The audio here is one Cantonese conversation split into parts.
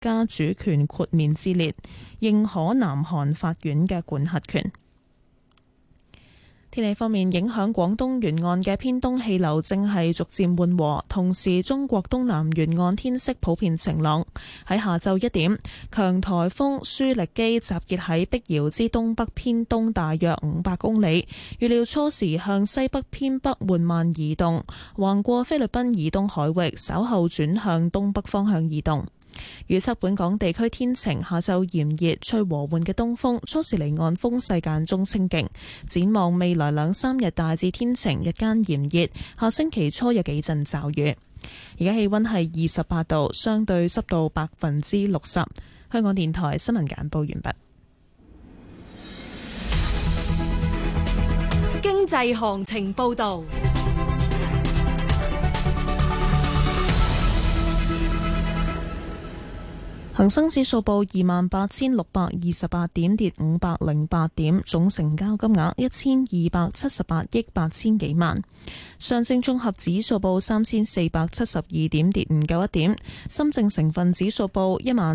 家主權豁免之列，認可南韓法院嘅管轄權。天氣方面，影響廣東沿岸嘅偏東氣流正係逐漸緩和，同時中國東南沿岸天色普遍晴朗。喺下晝1點，強颱風舒力基集結喺碧瑤之東北偏東大約500公里，預料初時向西北偏北緩慢移動，橫過菲律賓以東海域，稍後轉向東北方向移動。預測本港地區天晴，下晝炎熱，吹和緩嘅東風，初時離岸風勢間中清勁。展望未來2-3日大致天晴，日間炎熱，下星期初有幾陣驟雨。而家氣溫係28度，相對濕度60%。香港電台新聞簡報完畢。 經濟行情報道。 恒生指數報28,628點，跌508點，總成交金額1278億8000幾萬。上證綜合指數報3472點，跌591點。深證成分指數報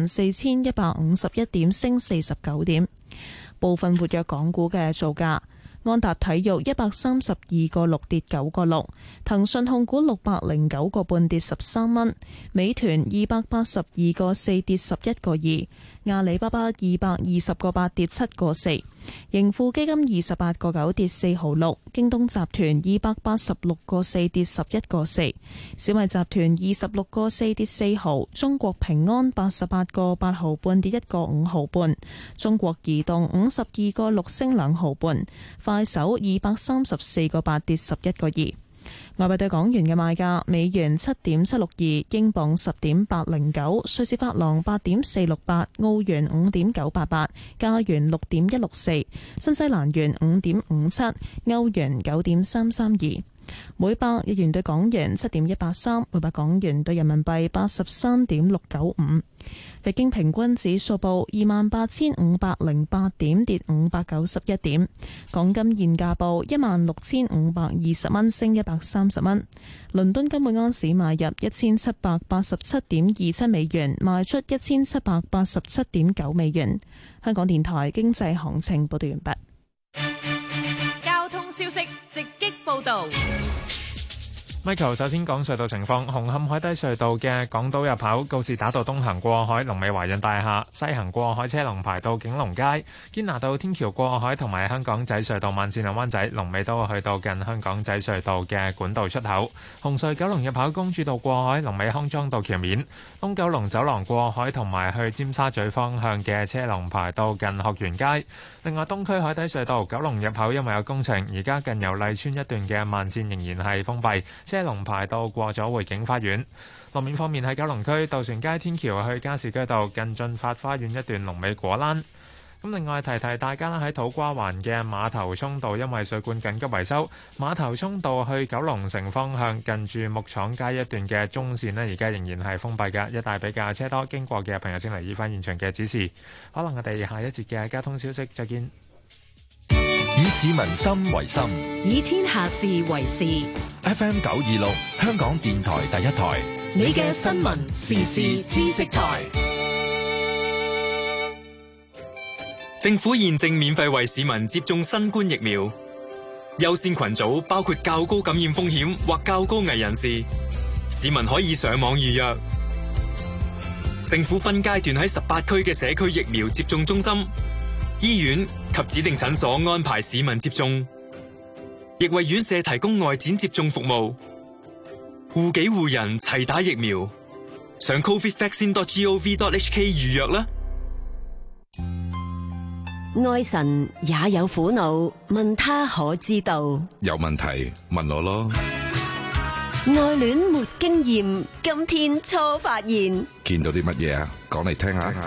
14151點，升49點。部分活躍港股嘅造價。安踏體育132個6跌9個6，騰訊控股609個半跌13蚊，美團282個4跌11個2，阿里巴巴220個8跌7個4，盈富基金28個9跌4毫6，京東集團286個4跌11個4，小米集團26個4跌4毫，中國平安88個8毫半跌1個5毫半，中國移動52個6升2毫半，快手234個8跌11個2。外幣對港元嘅賣價：美元7.762，英鎊10.809，瑞士法郎8.468，澳元5.988，加元6.164，新西蘭元5.57，歐元9.332。每百日元對港元7.183，每百港元對人民幣83.695。日經平均指數報28,508點，跌591點。港金現價報16,520蚊，升130蚊。倫敦金每盎司買入1787.27美元，賣出1787.9美元。香港電台經濟行情報道完畢。 交通消息直擊報道。 Michael 首先講隧道情況，紅磡海底隧道嘅港島入口告士打道東行過海，龍尾華潤大廈；西行過海車龍排到景隆街。堅拿道天橋過海同埋香港仔隧道慢線灣仔龍尾都去到近香港仔隧道嘅管道出口。紅隧九龍入口公主道過海龍尾康莊道橋面。東九龍走廊過海同埋去尖沙咀方向嘅車龍排到近學園街。另外東區海底隧道九龍入口因為有工程，而家近油麗邨一段嘅慢線仍然係封閉，車龍排到過咗匯景花園。路面方面喺九龍區渡船街天橋去加士居道近駿發花園一段龍尾果欄。另外提提大家啦，喺土瓜灣嘅馬頭涌道因為水管緊急維修，馬頭涌道去九龍城方向近住木廠街一段嘅中線呢，而家仍然係封閉嘅，一帶比較車多，經過嘅朋友請留意翻現場嘅指示。可能我哋下一節嘅交通消息再見。 以市民心為心， 以天下事為事。 FM 926香港電台第一台， 你嘅新聞時事知識台。 政府現正免費為市民接種新冠疫苗，優先群組包括較高感染風險或較高危人士，市民可以上網預約。政府分階段喺18區嘅社區疫苗接種中心、醫院及指定診所安排市民接種，亦為院舍提供外展接種服務。護己護人齊打疫苗，上 covidvaccine.gov.hk 預約啦。 愛神也有苦惱，問他可知道？ 有問題問我咯。 愛戀沒經驗，今天初發現。 見到啲乜嘢啊？講嚟聽下。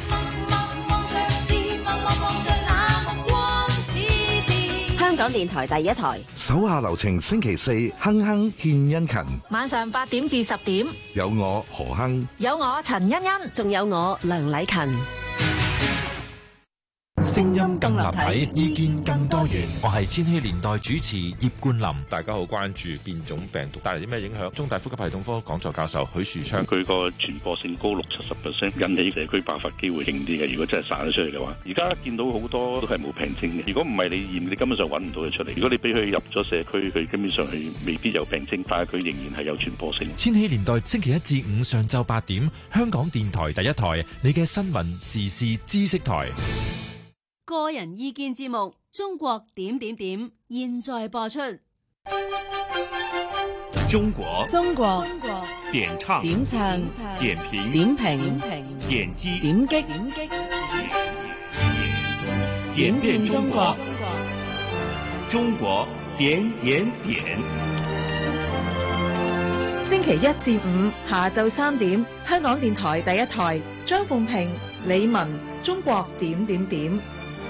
香港電台第一台， 手下留情，星期四亨亨獻殷勤， 晚上8點至10點， 有我何亨， 有我陳欣欣， 仲有我梁禮勤。 聲音更立體，意見更多元。我係千禧年代主持葉冠霖。 大家好關注變種病毒帶嚟啲咩影響？中大呼吸系統科講座教授許樹昌， 佢個傳播性高60-70%，引起社區爆發機會勁啲嘅。如果真係散咗出去嘅話，而家見到好多都係冇病徵嘅。如果唔係你驗，你根本上揾唔到佢出嚟。如果你俾佢入咗社區，佢根本上係未必有病徵，但係佢仍然係有傳播性。 千禧年代星期一至五上晝8點，香港電台第一台，你嘅新聞時事知識台。 個人意見節目《中國點點點》現在播出。 中國點唱點評點擊點變中國，中國點點點。 星期一至五下晝3點，香港電台第一台，張鳳平、李文，中國點點點。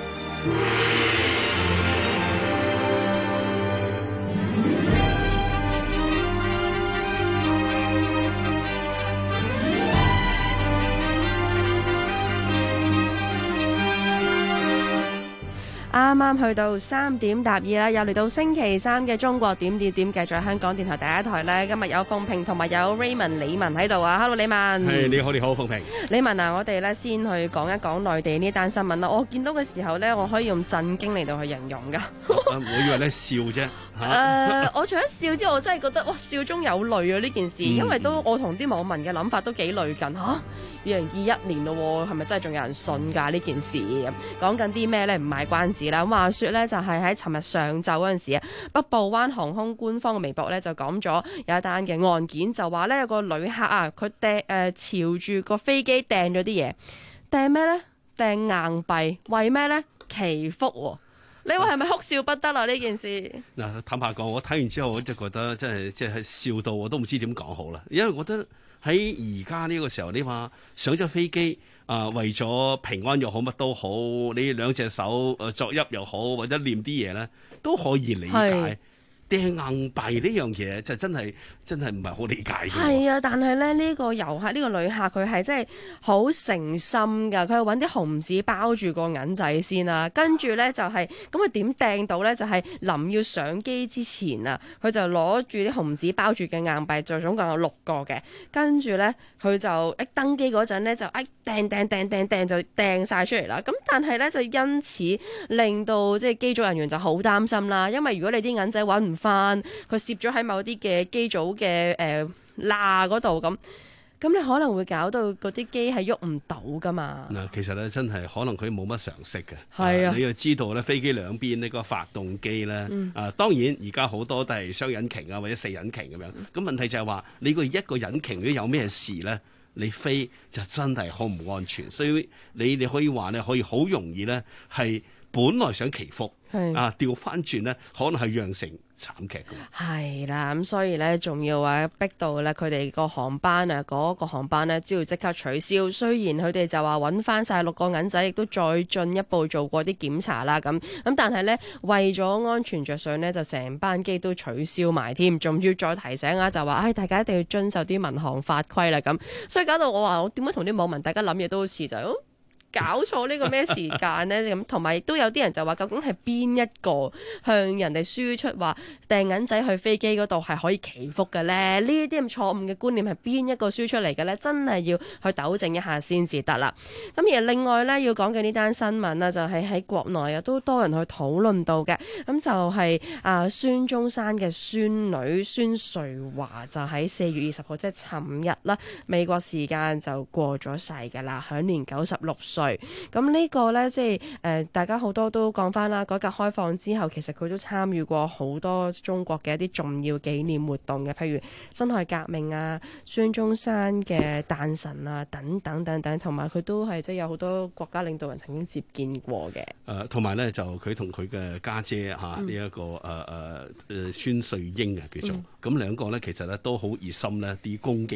啱啱去到3點答2啦，又嚟到星期三嘅中國點點點，繼續香港電台第一台呢。今日有鳳平同埋有 Raymond 李文喺度啊。Hello 李文， 係你好，你好鳳平。 李文啊，我哋呢先去講一講內地呢單新聞啦。我見到嘅時候呢，我可以用震驚嚟到去形容噶。 我以為咧笑啫。 我除咗笑之外，我真係覺得哇，笑中有淚啊呢件事，因為都我同啲網民嘅諗法都幾類近吓。2021年咯，係咪真係仲有人信㗎呢件事？講緊啲咩呢？唔賣關子啦。咁話說呢，就係喺尋日上晝嗰陣時啊，北部灣航空官方嘅微博呢就講咗有一單嘅案件，就話呢有個旅客啊，佢朝住個飛機掟咗啲嘢，掟咩呢？掟硬幣，為咩呢？祈福喎。你話係咪哭笑不得啊？呢件事嗱，坦白講，我睇完之後我就覺得真係笑到我都唔知點講好啦，因為我覺得喺而家呢個時候，你話上咗飛機為咗平安又好，乜都好，你兩隻手作揖又好，或者念啲嘢咧，都可以理解。掟硬幣呢樣嘢就真係唔係好理解嘅。 係啊，但係咧呢個遊客呢個旅客佢係真係好誠心㗎，佢係揾啲紅紙包住個銀仔先啦，跟住咧就係咁佢點掟到咧？就係臨要上機之前啊，佢就攞住啲紅紙包住嘅硬幣，就總共有6個嘅，跟住咧佢就登機嗰陣咧就掟就掟晒出嚟啦。咁但係咧就因此令到即係機組人員就好擔心啦，因為如果你啲銀仔揾唔翻，佢攝咗喺某啲嘅機組嘅罅嗰度，咁你可能會搞到嗰啲機係喐唔到噶嘛。 嗱，其實咧真係可能佢冇乜常識嘅。 係啊， 你要知道咧，飛機兩邊呢個發動機咧，當然而家好多都係雙引擎啊或者4引擎咁樣。咁問題就係話，你個一個引擎如果有咩事咧，你飛就真係好唔安全。所以你可以話咧，可以好容易咧係本來想祈福。調翻轉咧，可能係釀成慘劇嘅。 係啦，咁所以咧，仲要話逼到咧，佢哋個航班啊，嗰個航班咧，都要即刻取消。雖然佢哋就話揾翻晒6個銀仔，亦都再進一步做過啲檢查啦，咁但係咧，為咗安全着想咧，就成班機都取消埋添，仲要再提醒啊，就話大家一定要遵守啲民航法規啦，咁所以搞到我話我點解同啲網民大家諗嘢都好似就搞錯呢個咩時間呢？咁同埋亦都有啲人就話，究竟係邊一個向人哋輸出話掟銀仔去飛機嗰度係可以祈福嘅呢？呢啲咁錯誤嘅觀念係邊一個輸出嚟嘅呢？真係要去糾正一下先至得啦。咁而另外呢，要講嘅呢單新聞啦，就係喺國內啊都多人去討論到嘅。咁就係孫中山嘅孫女孫瑞華就喺4月20號，即係尋日啦，美國時間就過咗世㗎啦，享年96歲。咁呢個呢，即係大家好多都講翻啦。改革開放之後，其實佢都參與過好多中國嘅一啲重要紀念活動嘅，譬如辛亥革命啊、孫中山嘅誕辰啊等等等等，同埋佢都係即係有好多國家領導人曾經接見過嘅。 同埋呢，就佢同佢嘅家姐呢一個孫瑞英啊叫做咁兩個呢，其實呢都好熱心呢啲公益啊。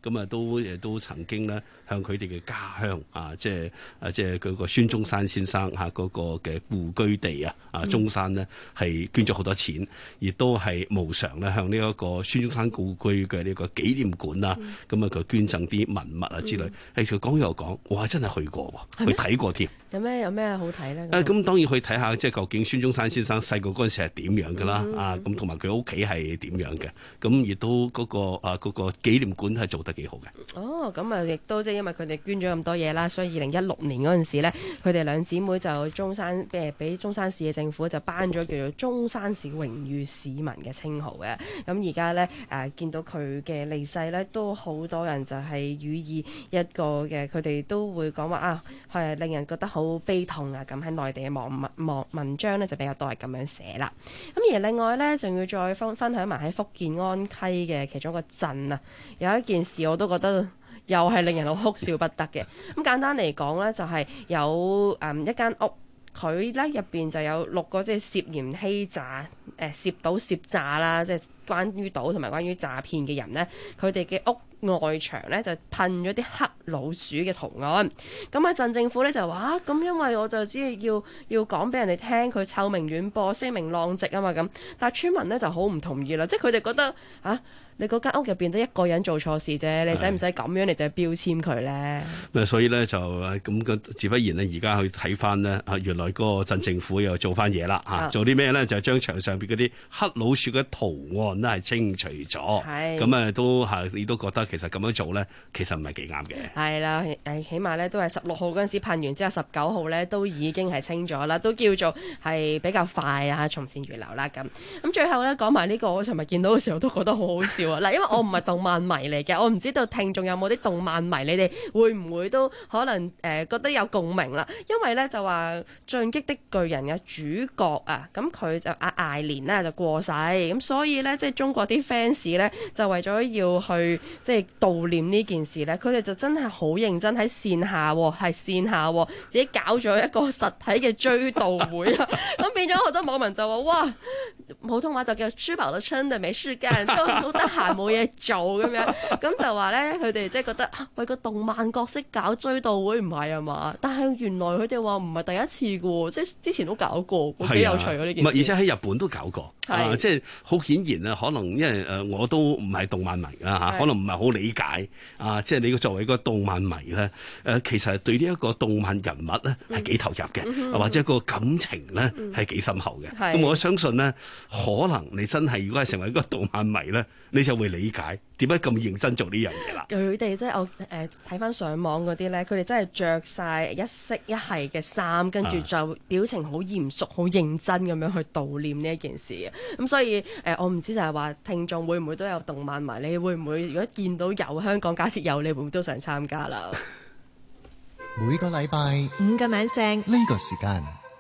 咁啊都曾經咧向佢哋嘅家鄉即係佢個孫中山先生嗰個嘅故居地中山呢，係捐咗好多錢，亦都係無償咧向呢一個孫中山故居嘅呢個紀念館咁佢捐贈啲文物之類。佢講又講，我真係去過喎，去睇過添。 有咩好睇咧？ 咁當然去睇下，即係究竟孫中山先生細個嗰陣時係點樣㗎啦？咁同埋佢屋企係點樣嘅？咁亦都嗰個紀念館係做得幾好嘅。 哦，咁啊，亦都即係因為佢哋捐咗咁多嘢啦，所以2016年嗰陣時咧，佢哋兩姊妹就俾中山市嘅政府就頒咗叫做中山市榮譽市民嘅稱號嘅。咁而家咧見到佢嘅離世咧，都好多人就係予以一個嘅，佢哋都會講話係令人覺得好悲痛啊！咁喺內地嘅文章咧就比較多係咁樣寫啦。咁而另外咧，仲要再分享埋喺福建安溪嘅其中一個鎮有一件事我都覺得又係令人好哭笑不得嘅。咁簡單嚟講咧，就係有一間屋，佢咧入邊就有6個即係涉嫌欺詐涉賭涉詐啦，即係關於賭同埋關於詐騙嘅人咧，佢哋嘅屋外牆咧就噴咗啲黑老鼠嘅圖案。咁啊鎮政府咧就話咁因為我就只係要講俾人哋聽，佢臭名遠播，聲名浪藉啊嘛咁。但係村民咧就好唔同意啦，即係佢哋覺得你嗰間屋入邊得一個人做錯事啫，你使唔使咁樣嚟對標籤佢咧？ 所以咧就咁自不然咧，而家去睇翻呢，原來嗰個鎮政府又做翻嘢啦做啲咩咧？就係將牆上邊嗰啲黑老鼠嘅圖案咧係清除咗。咁你都覺得其實咁樣做咧，其實唔係幾啱嘅。係啦， 起碼咧都係16號嗰陣時噴完之後，19號咧都已經係清咗啦，都叫做係比較快從善如流啦咁。咁最後咧講埋呢個，我尋日見到嘅時候都覺得好好笑。嗱，因為我唔係動漫迷嚟嘅，我唔知道聽眾有冇啲動漫迷，你哋會唔會都可能覺得有共鳴啦？因為咧就話《進擊的巨人》嘅主角咁佢就艾連呢就過世，咁所以咧即係中國啲 fans 咧就為咗要去即係悼念呢件事咧，佢哋就真係好認真喺線下自己搞咗一個實體嘅追悼會啦。咁變咗好多網民就話：哇，普通話就叫吃飽了撐的沒事幹，都得閒冇嘢做咁樣，咁就話咧佢哋即係覺得為個動漫角色搞追悼會唔係啊嘛？但係原來佢哋話唔係第一次嘅，即係之前都搞過，幾有趣呢件事。 而且喺日本都搞過，即係好顯然可能因為我都唔係動漫迷啦可能唔係好理解即係你作為一個動漫迷咧其實對呢一個動漫人物咧係幾投入嘅，或者個感情咧係幾深厚嘅。咁我相信咧，可能你真係如果係成為一個動漫迷咧，你就會理解點解咁認真做呢樣嘢啦。 佢哋即係我睇翻上網嗰啲咧，佢哋真係着晒一色一係嘅衫，跟住就表情好嚴肅、好認真咁樣去悼念呢一件事嘅。咁所以我唔知就係話聽眾會唔會都有動漫迷？你會唔會如果見到有香港假設有，你會唔會都想參加啦？ 每個禮拜 5個晚上呢個時間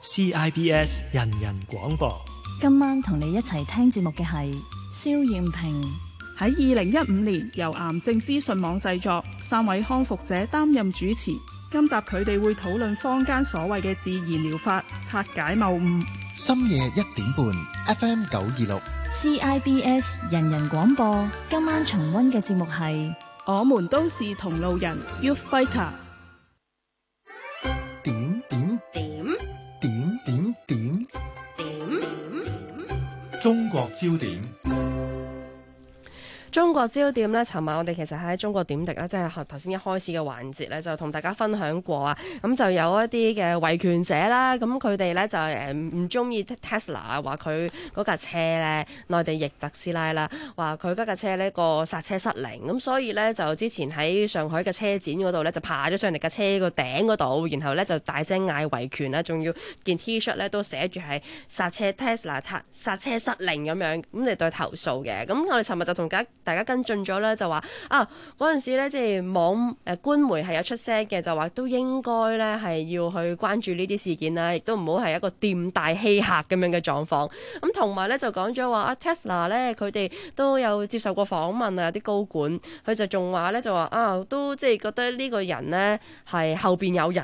CIBS 人人廣播。 今晚同你一齊聽節目嘅係蕭艷平。 喺2015年由癌症資訊網製作，3位康復者擔任主持。今集佢哋會討論坊間所謂嘅自然療法，拆解謬誤。 深夜1點半 FM 926 CIBS 人人廣播。今晚重溫嘅節目係我們都是同路人 Youth Fighter。 中國焦點。 中國焦點呢，尋晚我哋其實喺中國點滴啦，即係頭先一開始嘅環節呢，就同大家分享過咁就有一啲嘅維權者啦，咁佢哋呢，就唔中意 Tesla， 話佢嗰架車呢，內地譯特斯拉啦，話佢嗰架車呢個剎車失靈，咁所以呢，就之前喺上海嘅車展嗰度呢，就爬咗上嚟架車個頂嗰度，然後呢，就大聲嗌維權啦，仲要件 T 恤呢都寫住係剎車 Tesla 剎車失靈咁樣，咁嚟對投訴嘅。咁我哋尋日就同大家跟進咗咧，就話嗰陣時咧，即係網官媒係有出聲嘅，就話都應該咧係要去關注呢啲事件啦，亦都唔好係一個店大欺客咁樣嘅狀況。咁同埋咧就講咗話Tesla 咧，佢哋都有接受過訪問啊，啲高管佢就仲話咧就話都即係覺得呢個人咧係後邊有人嘅。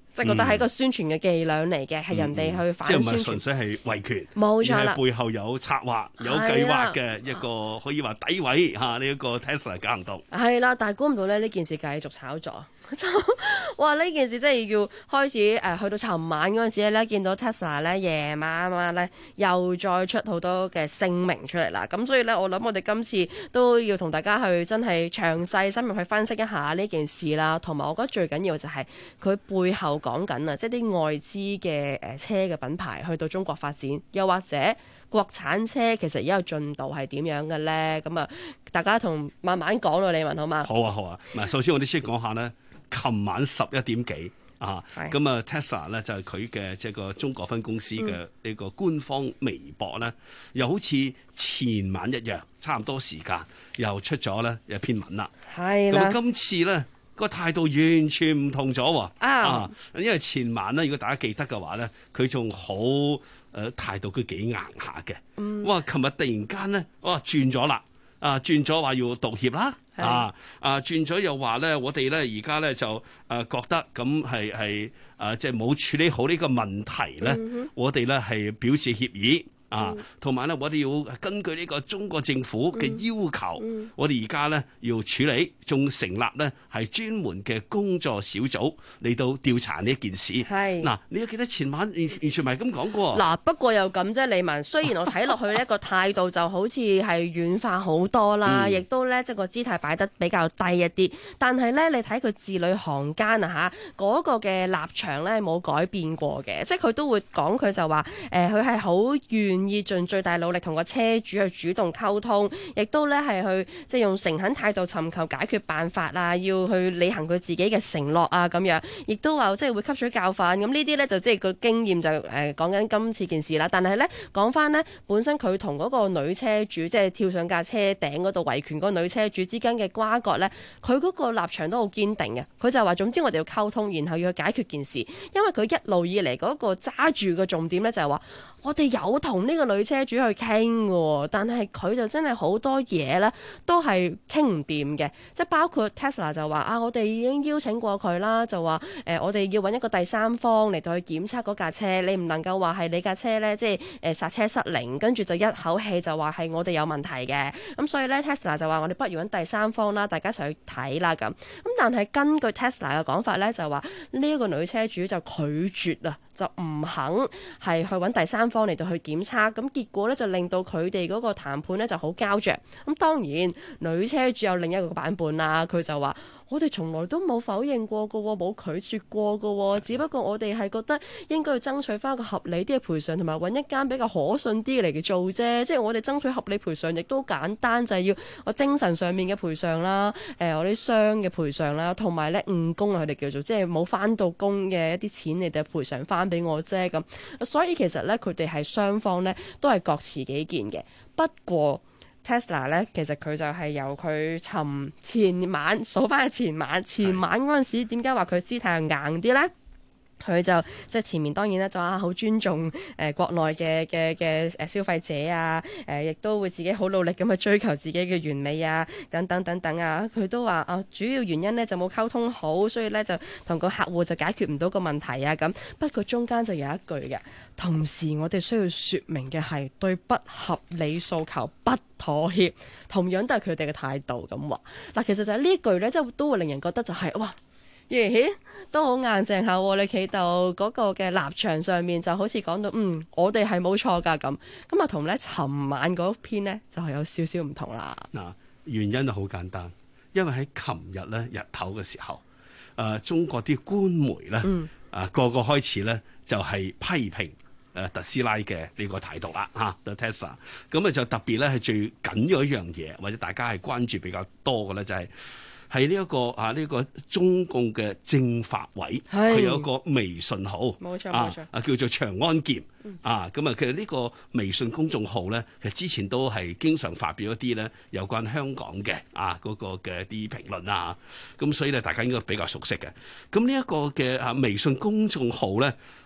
即係覺得係一個宣傳嘅伎倆嚟嘅，係人哋去反宣傳。 即係唔係純粹係維權， 冇錯啦， 而係背後有策劃、有計劃嘅一個可以話詆毀嚇呢一個 Tesla 嘅行動。 係啦，但係估唔到咧呢件事繼續炒作。哇！呢件事真係要開始去到尋晚嗰陣時咧，見到 Tesla 咧夜晚咧又再出好多嘅聲明出嚟啦。咁所以咧，我諗我哋今次都要同大家去真係詳細深入去分析一下呢件事啦。同埋我覺得最緊要就係佢背後講緊啊，即係啲外資嘅車嘅品牌去到中國發展，又或者國產車其實而家有進度係點樣嘅咧？咁啊，大家同慢慢講咯，李文好嘛？ 好啊，好啊。嗱，首先我哋先講下咧。琴晚11點幾啊，咁啊 Tesla 咧就係佢嘅即係個中國分公司嘅呢個官方微博咧，又好似前晚一樣，差唔多時間又出咗咧一篇文啦。係啦，咁今次咧個態度完全唔同咗喎。啊，因為前晚咧，如果大家記得嘅話咧，佢仲好態度佢幾硬下嘅。哇！琴日突然間咧，哇轉咗啦，轉咗話要道歉啦。轉咗又話咧，我哋咧而家咧就覺得咁係即係冇處理好呢個問題咧，我哋咧係表示歉意。同埋咧，我哋要根據呢個中國政府嘅要求，我哋而家咧要處理，仲成立咧係專門嘅工作小組嚟到調查呢一件事。係嗱，你都記得前晚完全唔係咁講過。嗱， 不過又咁啫，李文。雖然我睇落去呢個態度就好似係軟化好多啦，亦都咧即係個姿態擺得比較低一啲，但係咧你睇佢字裏行間啊嚇，嗰個嘅立場咧冇改變過嘅，即係佢都會講佢就話佢係好願意盡最大努力同個車主去主動溝通，亦都咧係去即係用誠懇態度尋求解決辦法啊，要去履行佢自己嘅承諾啊咁樣，亦都話即係會吸取教訓。咁呢啲咧就即係個經驗就講緊今次件事啦。但係咧講翻咧本身佢同嗰個女車主即係跳上架車頂嗰度維權嗰個女車主之間嘅瓜葛咧，佢嗰個立場都好堅定嘅。佢就話總之我哋要溝通，然後要去解決件事，因為佢一路以嚟嗰個揸住嘅重點咧就係話我哋有同呢個女車主去傾嘅，但係佢就真係好多嘢咧，都係傾唔掂嘅。即係包括 Tesla 就話我哋已經邀請過佢啦，就話我哋要揾一個第三方嚟到去檢測嗰架車，你唔能夠話係你架車咧，即係剎車失靈，跟住就一口氣就話係我哋有問題嘅。咁所以咧 Tesla 就話我哋不如揾第三方啦，大家一齊去睇啦咁。咁但係根據 Tesla 嘅講法咧，就話呢一個女車主就拒絕啊，就唔肯係去揾第三方嚟到去檢測，咁結果咧就令到佢哋嗰個談判咧就好膠着。咁當然女車主有另一個版本啦，佢就話我哋從來都冇否認過嘅，冇拒絕過嘅，只不過我哋係覺得應該要爭取翻一個合理啲嘅賠償，同埋揾一間比較可信啲嚟嘅做啫。即係我哋爭取合理賠償亦都簡單，就係要我精神上面嘅賠償啦，我啲傷嘅賠償啦，同埋咧誤工啊，佢哋叫做即係冇翻到工嘅一啲錢，你哋賠償翻俾我啫咁。所以其實咧佢哋係雙方咧都係各持己見嘅。不過Tesla 咧，其實佢就係由佢前晚數翻前晚嗰陣時，點解話佢姿態硬啲咧？佢就即係前面當然咧就好尊重國內嘅消費者啊，亦都會自己好努力咁去追求自己嘅完美啊，等等等等啊。佢都話主要原因咧就冇溝通好，所以咧就同個客戶就解決唔到個問題啊咁。不過中間就有一句嘅，同時我哋需要説明嘅係對不合理訴求不妥協，同樣都係佢哋嘅態度咁話。嗱，其實就係呢句咧，即係都會令人覺得就係哇。都好硬淨下喎！你企到嗰個嘅立場上面，就好似講到我哋係冇錯㗎咁。咁啊，同咧尋晚嗰篇呢，就係有少少唔同啦。 嗱，原因就好簡單，因為喺琴日咧日頭嘅時候，中國啲官媒咧個個開始咧就係批評特斯拉嘅呢個態度啦嚇，Tesla。咁啊就特別咧係最緊要一樣嘢，或者大家係關注比較多嘅咧，就係呢一個呢個中共嘅政法委，佢有一個微信號，冇錯叫做長安劍咁啊，其實呢個微信公眾號咧，其實之前都係經常發表一啲咧有關香港嘅嗰個嘅啲評論啊，咁所以咧大家應該比較熟悉嘅。咁呢一個嘅微信公眾號咧，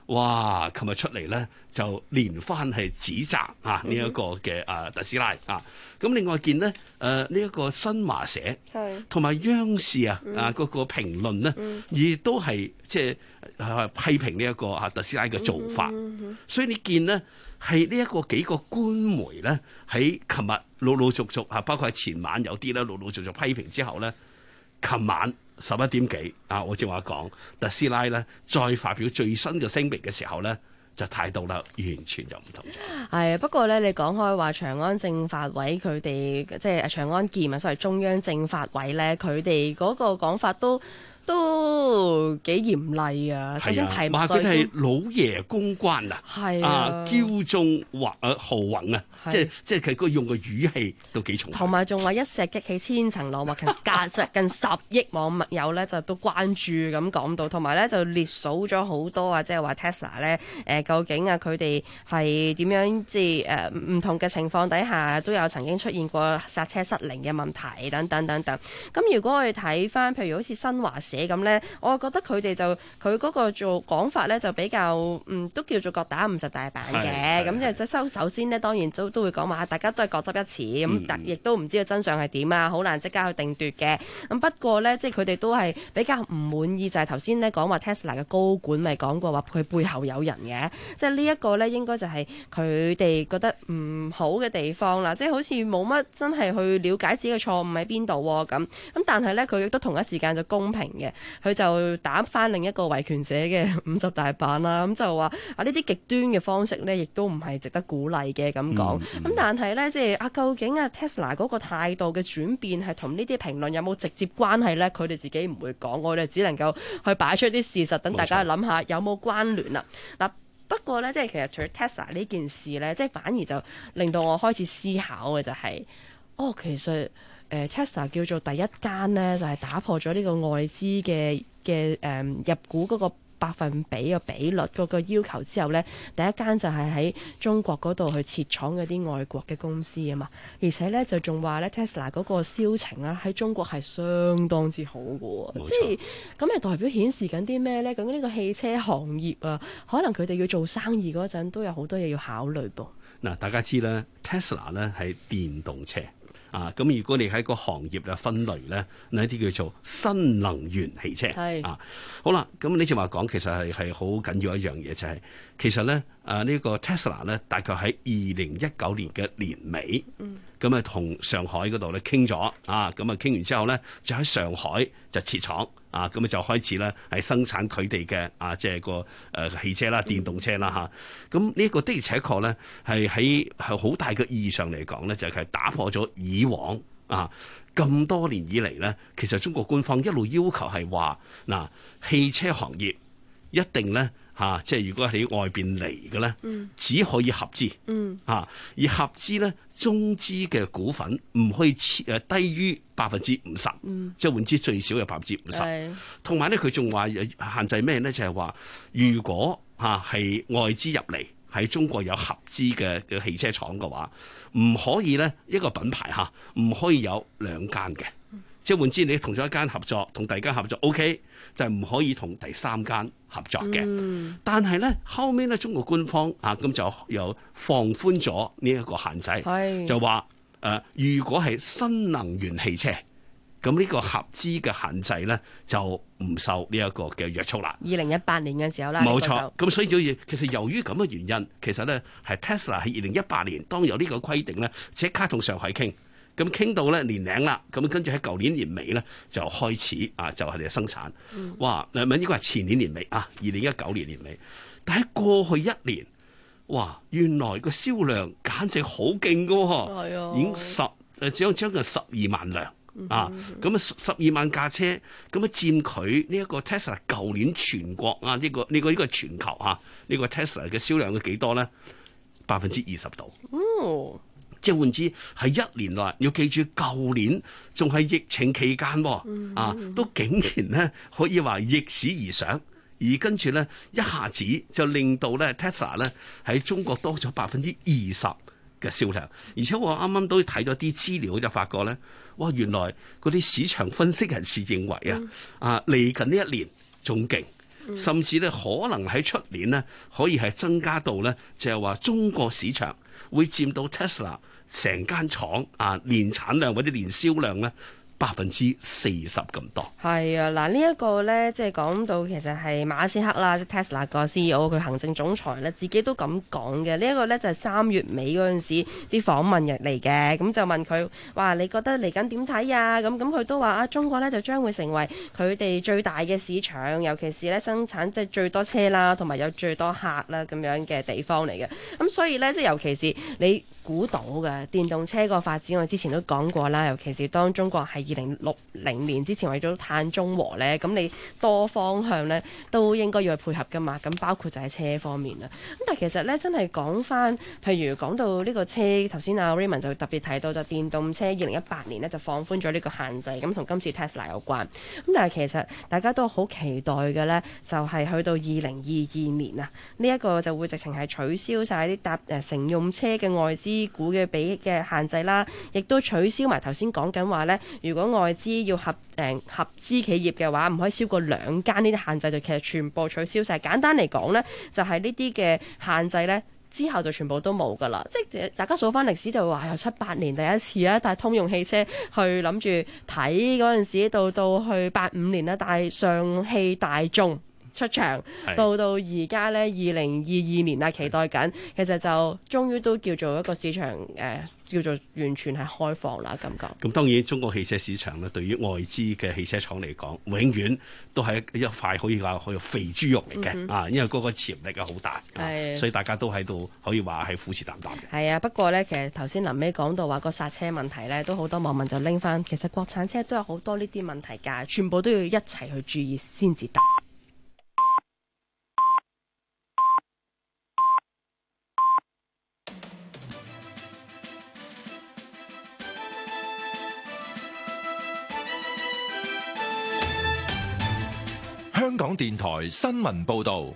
哇！琴日出嚟咧就連番係指責呢一個嘅特斯拉啊。咁另外見呢，呢一個新華社同埋央視嗰個評論呢，亦都係即係批評呢一個特斯拉嘅做法。所以你見呢，係呢一個幾個官媒咧喺琴日陸陸續續包括係前晚有啲咧陸陸續續批評之後咧，琴晚11點幾我正話講特斯拉咧再發表最新嘅聲明嘅時候咧，就態度啦完全就唔同咗。 係不過咧，你講開話長安政法委佢哋即係長安劍所謂中央政法委咧，佢哋嗰個講法都幾嚴厲啊！首先題目話佢哋係老爺公關驕縱豪橫即係佢個用嘅語氣都幾重， 同埋仲話一石激起千層浪，話其實價值近10億網友咧就都關注咁講到，同埋咧就列數咗好多即係話 Tesla 咧究竟佢哋係點樣即係唔同嘅情況底下都有曾經出現過剎車失靈嘅問題等等等等。咁如果我哋睇翻譬如好似新華社咁咧，我覺得佢哋就佢嗰個做講法咧就比較都叫做各打50大板嘅。咁即係首先呢，當然都會講話大家都係各執一詞咁，但亦都唔知道真相係點啊，好難即刻去定奪嘅。咁不過呢，即係佢哋都係比較唔滿意，就係頭先呢講話 Tesla 嘅高管咪講過話佢背後有人嘅，即係呢一個呢應該就係佢哋覺得唔好嘅地方啦。即係好似冇乜真係去了解自己嘅錯誤喺邊度咁。但係呢，佢亦都同一時間就公平嘅，佢就打翻另一個維權者嘅50大板啦。咁就話呢啲極端嘅方式呢，亦都唔係值得鼓勵嘅咁講。咁但係咧，即係究竟Tesla 嗰個態度嘅轉變係同呢啲評論有冇直接關係咧？佢哋自己唔會講，我哋只能夠去擺出啲事實，等大家去諗下有冇關聯啦。嗱，不過咧，即係其實除咗 Tesla 呢件事咧，即係反而就令到我開始思考嘅就係，其實Tesla 叫做第一間咧，就係打破咗呢個外資嘅入股嗰個百分比嘅比率嗰個要求之後呢，第一間就係喺中國嗰度去設廠嗰啲外國嘅公司啊嘛，而且呢，就仲話呢 Tesla 嗰個銷情啦喺中國係相當之好嘅喎，即係咁係代表顯示緊啲咩呢？咁呢個汽車行業啊，可能佢哋要做生意嗰陣都有好多嘢要考慮噃。嗱， 大家知啦 Tesla 呢係電動車。咁如果你喺個行業嘅分類咧，呢啲叫做新能源汽車。好啦，咁你正話講，其實係好緊要一樣嘢，就係其實咧呢個 Tesla 咧，大概喺2019年嘅年尾，咁同上海嗰度咧傾咗，咁傾完之後咧，就喺上海就設廠。咁就開始咧係生產佢哋嘅即係個汽車啦、電動車啦嚇。咁呢個的而且確咧係喺好大嘅意義上嚟講咧，就係打破咗以往咁多年以嚟咧，其實中國官方一路要求係話汽車行業一定咧即係如果喺外邊嚟嘅咧，只可以合資，而合資咧中資嘅股份唔可以低於50%，即係換之最少嘅50%。同埋咧，佢仲話限制咩咧？就係話如果係外資入嚟喺中國有合資嘅汽車廠嘅話，唔可以咧一個品牌唔可以有2間嘅。即係換之，你同咗一間合作，同第二間合作 OK， 就係唔可以同第3間合作嘅。但係咧後尾咧，中國官方咁就又放寬咗呢一個限制，就話如果係新能源汽車，咁呢個合資嘅限制咧就唔受呢一個嘅約束啦。 2018年嘅時候啦， 冇錯。咁所以其實由於咁嘅原因，其實咧係 Tesla 喺2018年當有呢個規定咧，即刻同上海傾。咁傾到咧年零啦，咁跟住喺舊年年尾咧就開始就係你嘅生產。哇！呢個係前年年尾2019年年尾。但係過去1年，哇！原來個銷量簡直好勁㗎喎，已經只有將近12萬輛咁12萬架車，咁佔佢呢一個 Tesla 舊年全國呢個全球呢個 Tesla 嘅銷量嘅幾多咧？20%度。即係換之係1年內，要記住舊年仲係疫情期間都竟然咧可以話逆市而上，而跟住咧一下子就令到咧 Tesla 咧喺中國多咗20%嘅銷量。而且我啱啱都睇咗啲資料，就發覺咧，哇！原來嗰啲市場分析人士認為嚟緊呢1年仲勁。 甚至咧可能喺出年呢，可以係增加到咧，就係話中國市場會佔到 Tesla 成間廠年產量或者年銷量咧40%咁多。 係啊，嗱呢一個呢，即係講到其實係馬斯克啦，即 Tesla 個 CEO 佢行政總裁呢，自己都咁講嘅。呢一個呢，就係3月尾嗰陣時啲訪問入嚟嘅，咁就問佢話你覺得嚟緊點睇啊？咁佢都話啊，中國呢就將會成為佢哋最大嘅市場，尤其是呢生產即係最多車啦，同埋有最多客啦咁樣嘅地方嚟嘅。咁所以呢，即係尤其是你估到嘅電動車個發展，我之前都講過啦，尤其是當中國係2060年之前為咗碳中和呢，咁你多方向呢都應該要去配合噶嘛，咁包括就係車方面啦。咁但係其實呢，真係講翻，譬如講到呢個車，頭先阿 Raymond 就特別提到就電動車2018年呢就放寬咗呢個限制，咁同今次 Tesla 有關。咁但係其實大家都好期待嘅呢，就係去到2022年啊，呢一個就會直情係取消晒啲搭乘用車嘅外資股嘅比嘅限制啦，亦都取消埋頭先講緊話呢，如果外資要合資企業嘅話，唔可以超過2間呢啲限制，就其實全部取消晒。簡單嚟講呢，就係呢啲嘅限制呢，之後就全部都冇噶啦。即係大家數翻歷史就話由78年第一次啊，但係通用汽車去諗住睇嗰陣時，到去85年啦，但係上汽大眾出場，到而家呢2022年啊，期待緊，其實就終於都叫做一個市場叫做完全係開放啦，感覺。 咁當然中國汽車市場咧，對於外資嘅汽車廠嚟講，永遠都係一塊可以話好肥豬肉嚟嘅因為嗰個潛力好大，所以大家都喺度可以話係虎視眈眈嘅。 係啊，不過呢，其實頭先臨尾講到話個剎車問題呢，都好多網民就拎翻，其實國產車都有好多呢啲問題㗎，全部都要一齊去注意先至得。 香港電台新聞報道，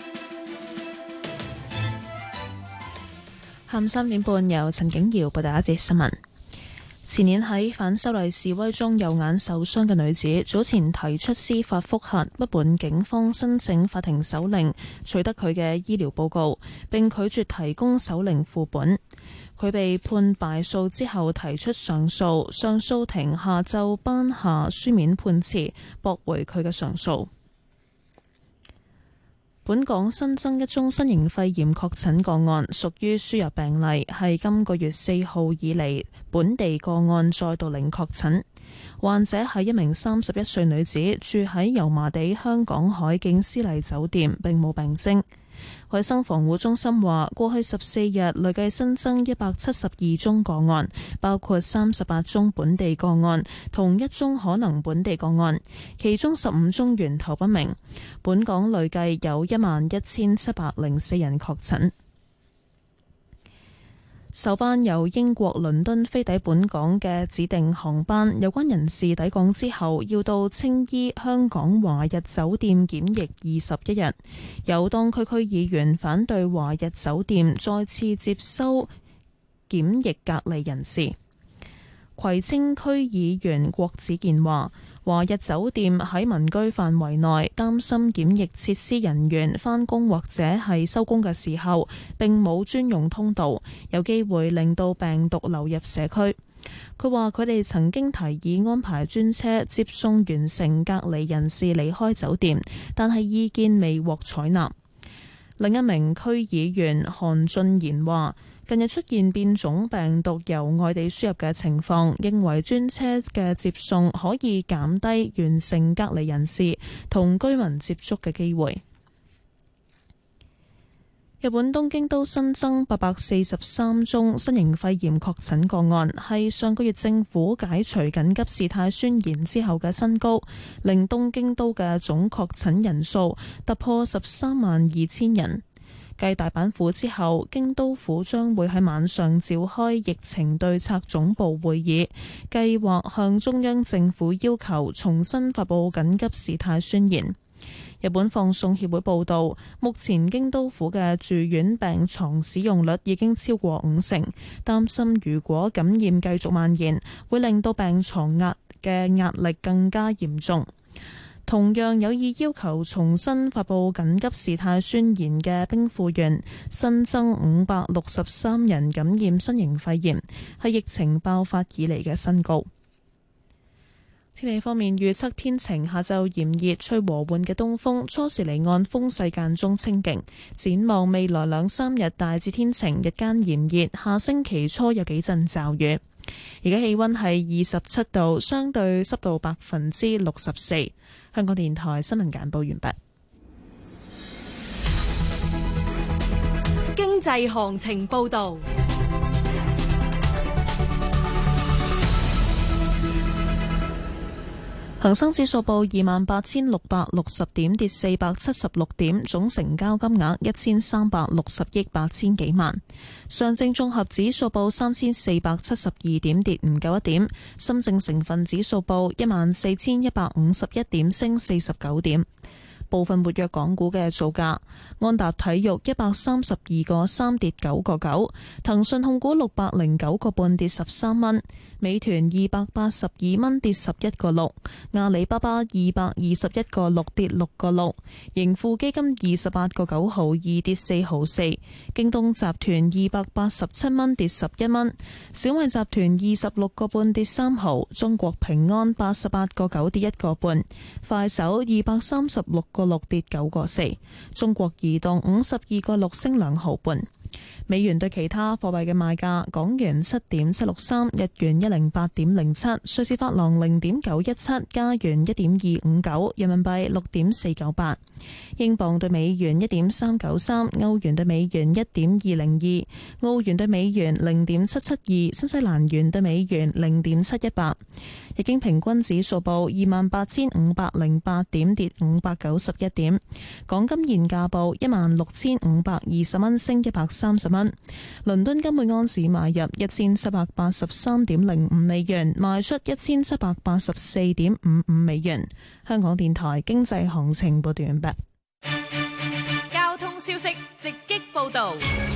下午3點半由陳景瑤報道一節新聞。前年喺反修例示威中右眼受傷嘅女子，早前提出司法覆核，不滿警方申請法庭手令取得佢嘅醫療報告，並拒絕提供手令副本。佢被判敗訴之後提出上訴，上訴庭下晝頒下書面判詞，駁回佢嘅上訴。本港新增一宗新型肺炎確診個案，屬於輸入病例，係今個月4號以嚟本地個案再度零確診。患者係一名31歲女子，住喺油麻地香港海景絲麗酒店，並冇病徵。衛生防護中心話，過去14日累計新增172宗個案，包括38宗本地個案同1宗可能本地個案，其中15宗源頭不明。本港累計有11704人確診。首班由英國倫敦飛抵本港嘅指定航班，有關人士抵港之後要到青衣香港華日酒店檢疫21日。有當區區議員反對華日酒店再次接收檢疫隔離人士。葵青區議員郭子健話，華日酒店喺民居範圍內，擔心檢疫設施人員返工或者係收工嘅時候並冇專用通道，有機會令到病毒流入社區。佢話佢哋曾經提議安排專車接送完成隔離人士離開酒店，但係意見未獲採納。另一名區議員韓俊賢話，近日出現變種病毒由外地輸入嘅情況，認為專車嘅接送可以減低完成隔離人士同居民接觸嘅機會。日本東京都新增843宗新型肺炎確診個案，係上個月政府解除緊急事態宣言之後嘅新高，令東京都嘅總確診人數突破132000人。繼大阪府之後，京都府將會喺晚上召開疫情對策總部會議，計劃向中央政府要求重新發布緊急事態宣言。日本放送協會報道，目前京都府嘅住院病床使用率已經超過50%，擔心如果感染繼續蔓延，會令到病床嘅壓力更加嚴重。 同樣有意要求重新發布緊急事態宣言嘅兵庫縣新增563人感染新型肺炎，係疫情爆發以嚟嘅新高。天氣方面預測天晴，下晝炎熱，吹和緩嘅東風，初時離岸風勢間中清勁。展望未來2-3日大致天晴，日間炎熱，下星期初有幾陣驟雨。而家氣溫係27度，相對濕度64%。香港電台新聞簡報完畢。 經濟行情報道。 恒生指數報28,660點，跌476點，總成交金額1360億8千幾萬。上證綜合指數報3472點，跌唔夠1點。深證成分指數報14,151點，升49點。部分活躍港股嘅造價：安踏體育132個3跌9個9，騰訊控股609個半跌13蚊，美團282蚊跌11個6，阿里巴巴221個6跌6個6，盈富基金28個9毫2跌4毫4，京東集團287蚊跌11蚊，小米集團26個半跌3毫，中國平安88個9跌1個半，快手236個6跌9個4，中國移動52個6升2毫半。美元對其他貨幣嘅賣價：港元7.763，日元108.07，瑞士法郎0.917，加元1.259，人民幣6.498，英鎊對美元1.393，歐元對美元1.202，澳元對美元0.772，新西蘭元對美元0.718。日經平均指數報28,508點，跌591點。港金現價報16,520蚊，升130蚊。倫敦金每安士買入1783.05美元，賣出1784.55美元。香港電台經濟行情報道完畢。 交通消息直擊報道。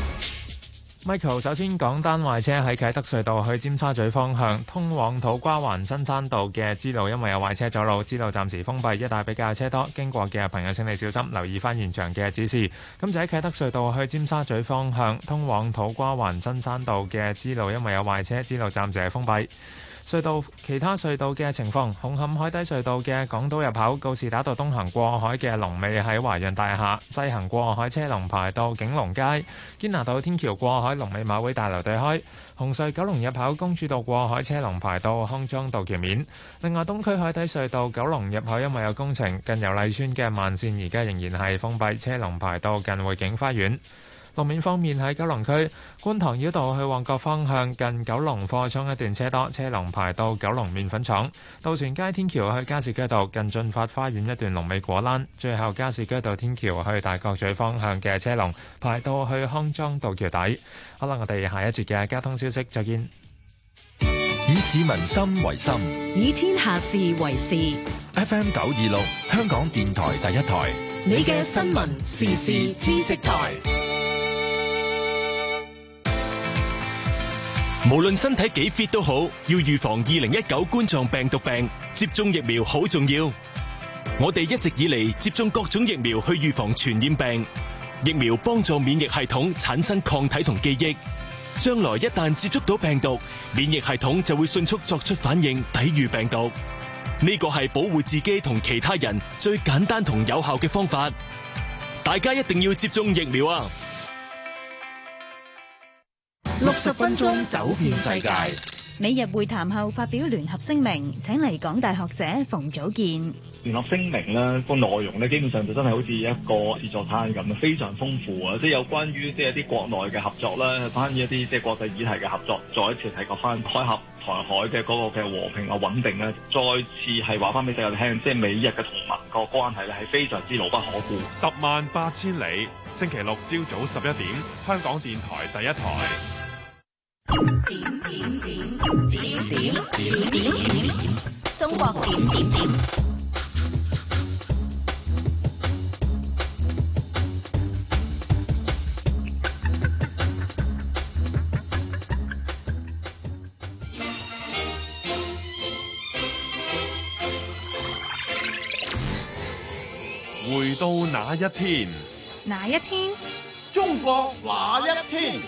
Michael 首先講單壞車喺啟德隧道去尖沙咀方向，通往土瓜灣新山道嘅支路，因為有壞車阻路，支路暫時封閉，一帶比較車多，經過嘅朋友請你小心，留意翻現場嘅指示。咁就喺啟德隧道去尖沙咀方向，通往土瓜灣新山道嘅支路，因為有壞車，支路暫時係封閉。隧道其他隧道嘅情況：紅磡海底隧道嘅港島入口告士打道東行過海嘅龍尾喺華潤大廈，西行過海車龍排到景隆街；堅拿道天橋過海龍尾馬會大樓對開。紅隧九龍入口公主道過海車龍排到康莊道橋面。另外，東區海底隧道九龍入口因為有工程，近油麗邨嘅慢線而家仍然係封閉，車龍排到近匯景花園。路面方面，喺九龍區觀塘繞道去旺角方向，近九龍貨倉一段車多，車龍排到九龍麵粉廠。渡船街天橋去加士居道近駿發花園一段龍尾果欄。最後加士居道天橋去大角咀方向嘅車龍排到去康莊道橋底。好啦，我哋下一節嘅交通消息再見。 以市民心為心， 以天下事為事。 FM 926香港電台第一台， 你嘅新聞時事知識台。 無論身體幾 fit 都好，要預防2019冠狀病毒病，接種疫苗好重要。我哋一直以嚟接種各種疫苗去預防傳染病，疫苗幫助免疫系統產生抗體同記憶，將來一旦接觸到病毒，免疫系統就會迅速作出反應，抵禦病毒。呢個係保護自己同其他人最簡單同有效嘅方法，大家一定要接種疫苗啊 ！60分鐘走遍世界。 美日會談後發表聯合聲明，請嚟港大學者馮祖健。 聯合聲明咧個內容咧，基本上就真係好似一個自助餐咁，非常豐富啊！即係有關於即係一啲國內嘅合作啦，關於一啲即係國際議題嘅合作，再一次提及翻海峽台海嘅嗰個嘅和平啊穩定咧，再次係話翻俾世界聽，即係美日嘅同盟個關係咧係非常之牢不可固。 108000里，星期六朝早11點，香港電台第一台。 中國點。 到那一天？ 哪一天？ 中國那一天？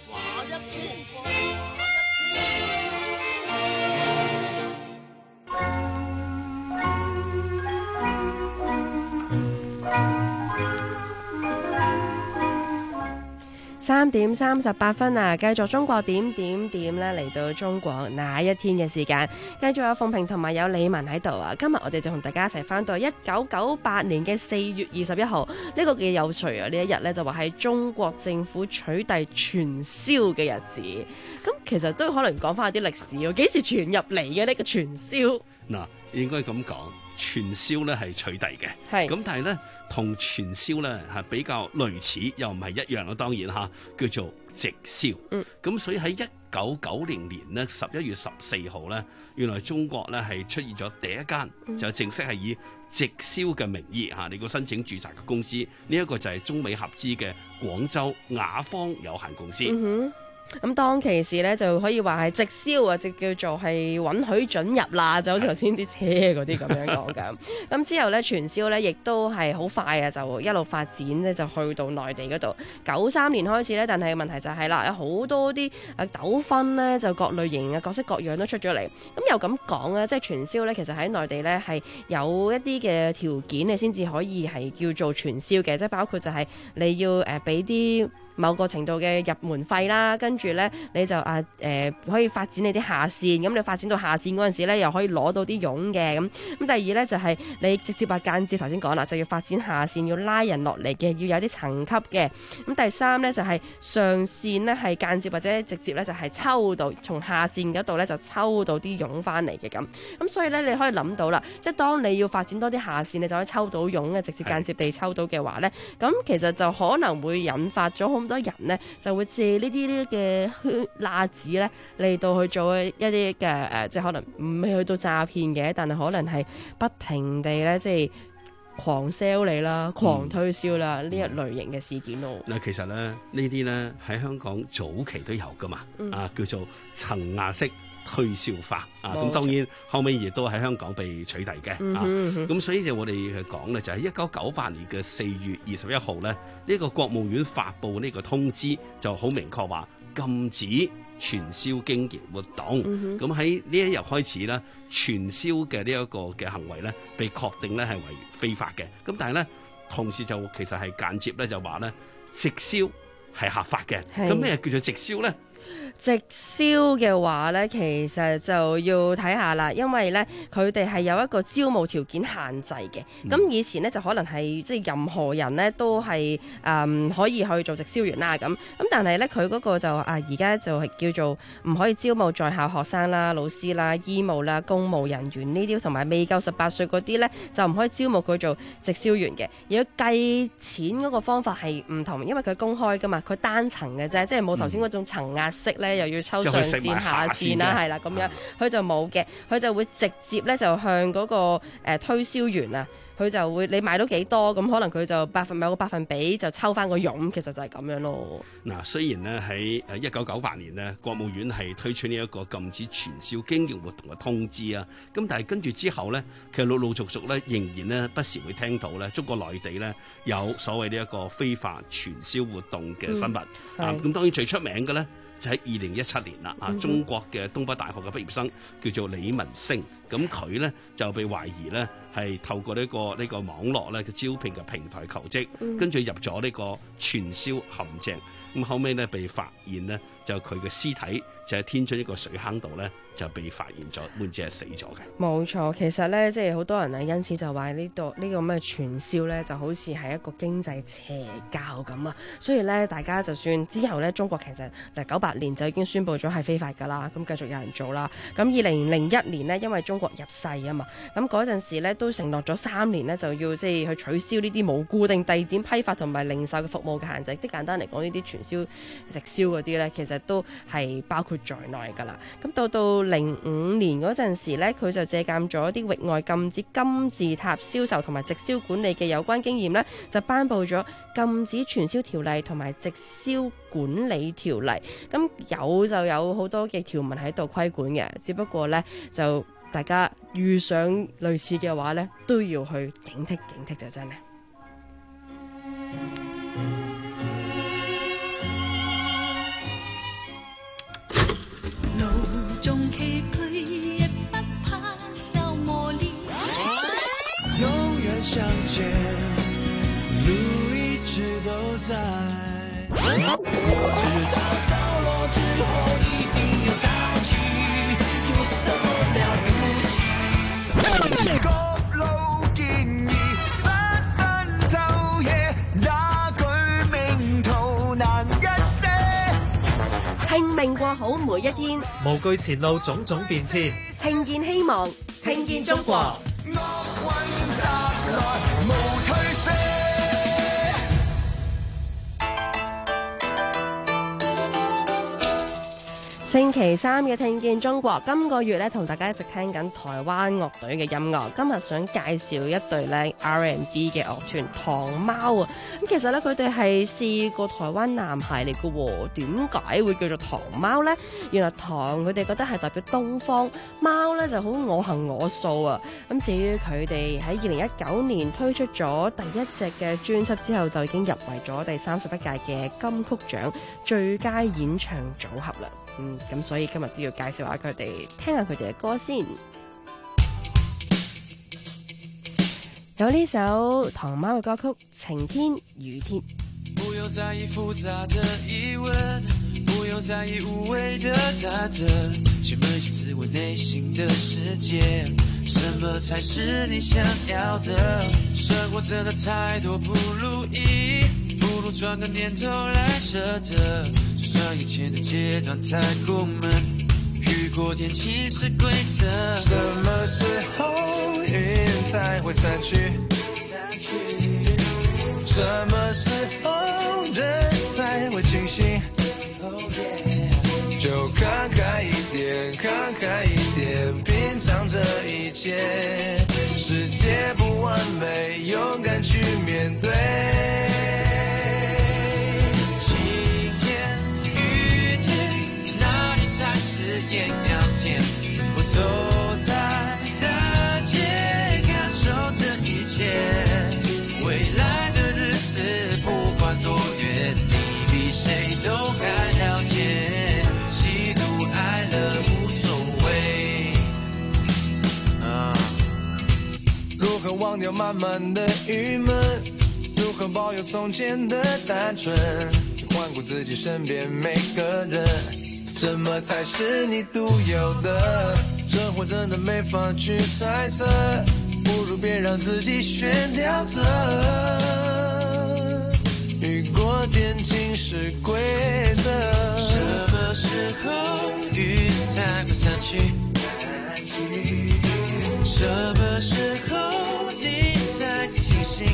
3:38啊！繼續中國點點點咧，嚟到中國那一天嘅時間，繼續有鳳萍同埋有李文喺度啊！今日我哋就同大家一齊翻到1998年嘅4月21號，呢個幾有趣啊！呢一日咧就話係中國政府取締傳銷嘅日子。咁其實都可能講翻啲歷史喎，幾時傳入嚟嘅呢個傳銷？ 嗱，應該咁講。傳銷咧係取締嘅，咁但係咧同傳銷咧係比較類似，又唔係一樣咯。當然嚇，叫做直銷。咁所以喺1990年咧11月14號咧，原來中國咧係出現咗第一間就正式係以直銷嘅名義嚇你個申請註冊嘅公司。呢一個就係中美合資嘅廣州雅芳有限公司。 咁當其時咧就可以話係直銷啊，就叫做係允許准入啦，就好似頭先啲車嗰啲咁樣講嘅。咁之後咧傳銷咧亦都係好快啊，就一路發展咧，就去到內地嗰度。93年開始咧，但係問題就係啦，有好多啲糾紛咧，就各類型嘅各式各樣都出咗嚟。咁又咁講啊，即係傳銷咧，其實喺內地咧係有一啲嘅條件你先至可以係叫做傳銷嘅，即係包括就係你要俾啲某個程度嘅入門費啦，跟住咧你就可以發展你啲下線，咁你發展到下線嗰陣時咧，又可以攞到啲傭嘅咁。第二咧就係你直接或間接頭先講啦，就要發展下線，要拉人落嚟嘅，要有啲層級嘅。咁第三咧就係上線咧係間接或者直接咧就係抽到從下線嗰度咧就抽到啲傭翻嚟嘅咁。咁所以咧你可以諗到啦，即係當你要發展多啲下線，你就可以抽到傭嘅，直接間接地抽到嘅話咧，咁其實就可能會引發咗好多人呢就會借呢啲嘅罅子咧嚟到去做一啲嘅即係可能唔係去到詐騙嘅，但係可能係不停地咧即係狂 sell 你啦、狂推銷啦呢一類型嘅事件咯。 嗱，其實咧呢啲咧喺香港早期都有噶嘛，叫做層壓式推銷法啊，咁當然後尾亦都喺香港被取締嘅咁所以就我哋講咧就係1998年嘅4月21號咧，呢個國務院發布呢個通知就好明確話禁止傳銷經營活動。咁喺呢一日開始咧，傳銷嘅呢一個嘅行為咧被確定咧係為非法嘅。咁但係咧同時就其實係間接咧就話咧直銷係合法嘅。咁咩叫做直銷咧？ 直銷嘅話呢，其實就要睇下啦，因為呢，佢哋係有一個招募條件限制嘅。咁以前呢，就可能係即係任何人呢都係可以去做直銷員啦。咁但係呢，佢嗰個就而家就係叫做唔可以招募在校學生啦、老師啦、醫務啦、公務人員呢啲，同埋未夠18歲嗰啲呢，就唔可以招募佢做直銷員嘅。如果計錢嗰個方法係唔同，因為佢公開噶嘛，佢單層嘅啫，即係冇頭先嗰種層壓式呢。又要抽上線下線啦，係啦，咁樣佢就冇嘅，佢就會直接咧就向嗰個推銷員啊，佢就會你買到幾多，咁可能佢就某個百分比就抽翻個傭，其實就係咁樣咯。 嗱，雖然呢喺1998年呢，國務院係推出呢一個禁止傳銷經營活動嘅通知啊，咁但係跟住之後呢，其實陸陸續續咧仍然呢不時會聽到咧中國內地呢有所謂呢一個非法傳銷活動嘅新聞咁當然最出名嘅呢，就喺2017年啦，中國嘅東北大學嘅畢業生叫做李文星，咁佢咧就被懷疑咧係透過呢個網絡咧嘅招聘嘅平台求職，跟住入咗呢個傳銷陷阱，咁後尾咧被發現咧就佢嘅屍體就喺天津一個水坑度咧就被發現咗，換之係死咗嘅。 冇錯，其實咧即係好多人啊，因此就話呢個咩傳銷咧就好似係一個經濟邪教咁啊，所以咧大家就算之後咧中國其實98年就已經宣布咗係非法㗎啦，咁繼續有人做啦。咁2001年呢，因為中國入世啊嘛，咁嗰陣時咧都承諾咗3年呢，就要即係去取消呢啲冇固定地點批發同埋零售嘅服務嘅限制。即係簡單嚟講，呢啲傳銷、直銷嗰啲咧，其實都係包括在內㗎啦。咁到05年嗰陣時咧，佢就借鑑咗啲域外禁止金字塔銷售同埋直銷管理嘅有關經驗咧，就頒布咗禁止傳銷條例同埋直銷管理條例。咁就有好多嘅條文喺度規管嘅，只不過咧就大家遇上類似嘅話咧，都要去警惕就真係。 我知道着落之后一定有潮起，有什么了不起？ 各路建議不分晝夜，那句名途難一些。 拼命過好每一天， 無懼前路種種變遷， 聽見希望，聽見中國。星期三嘅聽見中國，今個月咧同大家一直聽緊台灣樂隊嘅音樂。今日想介紹一隊咧 R&B 嘅樂團糖貓啊！咁其實咧佢哋係4個台灣男孩嚟嘅喎，點解會叫做糖貓呢？原來糖佢哋覺得係代表東方，貓咧就好我行我素啊！咁至於佢哋喺2019年推出咗第一隻嘅專輯之後，就已經入圍咗第31屆嘅金曲獎最佳演唱組合啦。咁所以今日都要介紹下佢哋，聽下佢哋嘅歌先。有呢首糖貓嘅歌曲《晴天雨天》。 不用在意複雜的疑問，不用在意無謂的雜質，先捫心自問內心的世界，什麼才是你想要的？生活真的太多不如意，不如轉個念頭來捨得，就算以前的階段太苦悶，雨過天晴是規則。什麼時候雲才會散去？什麼時候人才會清醒？就看開一點，看開一點，品嘗這一切。世界不完美，勇敢去面對。晴天雨天，哪裡才是豔陽天？我走在大街，感受這一切。未來的日子不管多遠，你比誰都還了解。喜怒哀樂無所謂。如何忘掉滿滿的鬱悶？如何保有從前的單純？去環顧自己身邊每個人，什麼才是你獨有的？生活真的沒法去猜測，不如別讓自己懸吊着。雨過天晴是規則。什麼時候雲才會散去？什麼時候你才清醒？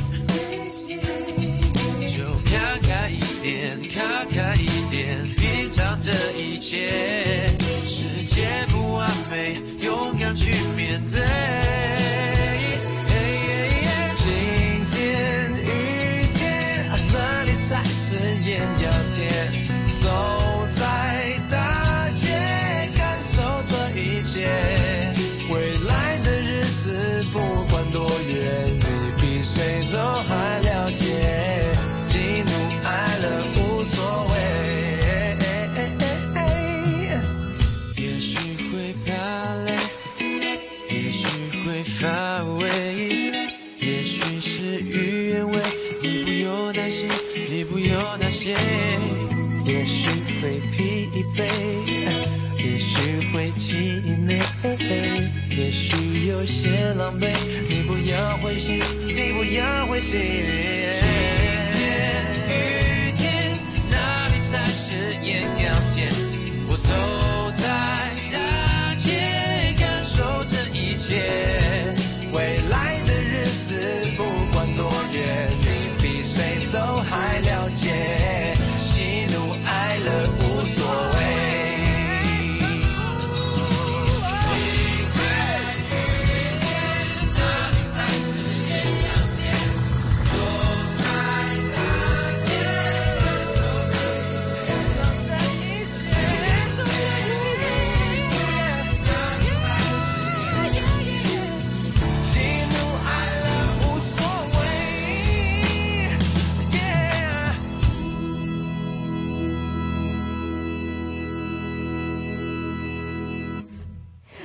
就看開一點，看開一點，品嘗這一切。世界不完美，勇敢去面對。才是豔陽天，走在大街，感受這一切。未來的日子不管多遠，你比誰都還了解。喜怒哀樂無所謂。也許會怕累，也許會乏味，也許事與願違，你不用擔心，你不用擔心。也許會疲憊，也許會氣餒，也許有些狼狽，你不要灰心，你不要灰心。晴天雨天，哪裡才是豔陽天？我走在大街，感受這一切。未來的日子不管多遠，你比誰都還了解。喜怒哀樂無所謂。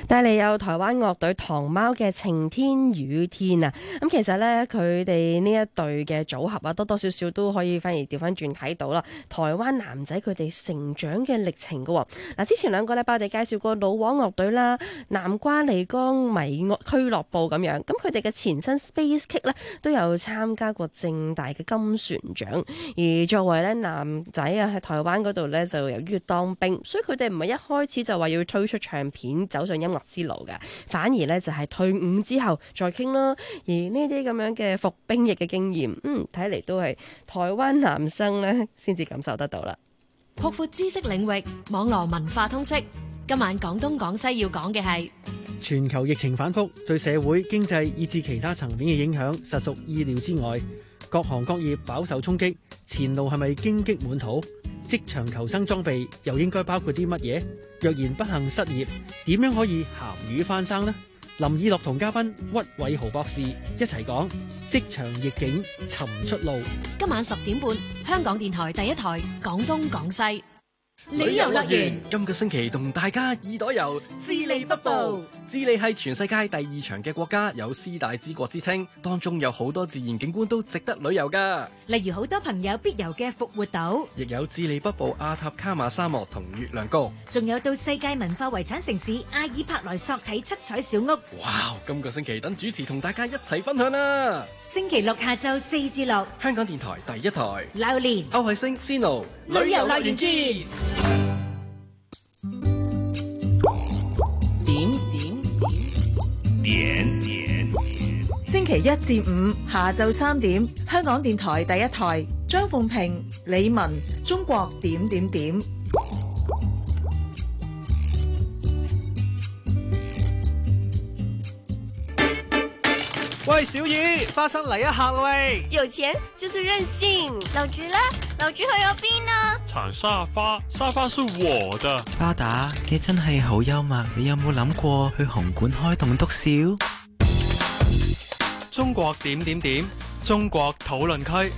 帶嚟有台灣樂隊糖貓嘅晴天雨天啊！咁其實呢，佢哋呢一隊嘅組合啊，多多少少都可以反而調翻轉睇到啦。台灣男仔佢哋成長嘅歷程噶。嗱，之前2個禮拜我哋介紹過老王樂隊啦、南瓜漓江迷樂俱樂部咁樣，咁佢哋嘅前身 Space Kick 咧都有參加過政大嘅金旋獎。而作為咧男仔啊，喺台灣嗰度咧就由於要當兵，所以佢哋唔係一開始就話要推出唱片走上音樂之路嘅，反而咧就係退伍之後再傾啦。而呢啲咁樣嘅服兵役嘅經驗，睇嚟都係台灣男生咧先至感受得到啦。 擴闊知識領域，網絡文化通識。今晚廣東廣西要講嘅係全球疫情反覆，對社會經濟以至其他層面嘅影響實屬意料之外。各行各業飽受衝擊，前路係咪荊棘滿途？職場求生裝備又應該包括啲乜嘢？若然不幸失業，點樣可以鹹魚翻生呢？林以樂同嘉賓屈偉豪博士一齊講職場逆境尋出路。 今晚10點半，香港電台第一台廣東廣西。 旅遊樂園今個星期同大家耳朵遊智利北部。智利係全世界第2長嘅國家，有4大之國之稱，當中有好多自然景觀都值得旅遊噶。 例如好多朋友必遊嘅復活島， 亦有智利北部阿塔卡馬沙漠同月亮谷， 仲有到世界文化遺產城市阿爾柏萊索睇7彩小屋。 哇！今個星期等主持同大家一齊分享啦。 星期六下晝4至6， 香港電台第一台。 榴蓮、 歐海星、Sino 旅遊樂園見。 點星期1至5下晝3點，香港電台第一台，張鳳平、李文，中國點點點。 喂，小雨，花生嚟一下啦喂！ 有錢就是任性。老朱呢？老朱去咗邊啊？ 鏟沙發，沙發是我的。 巴打，你真係好幽默，你有冇諗過去紅館開棟篤笑？ 中國點點點，中國討論區。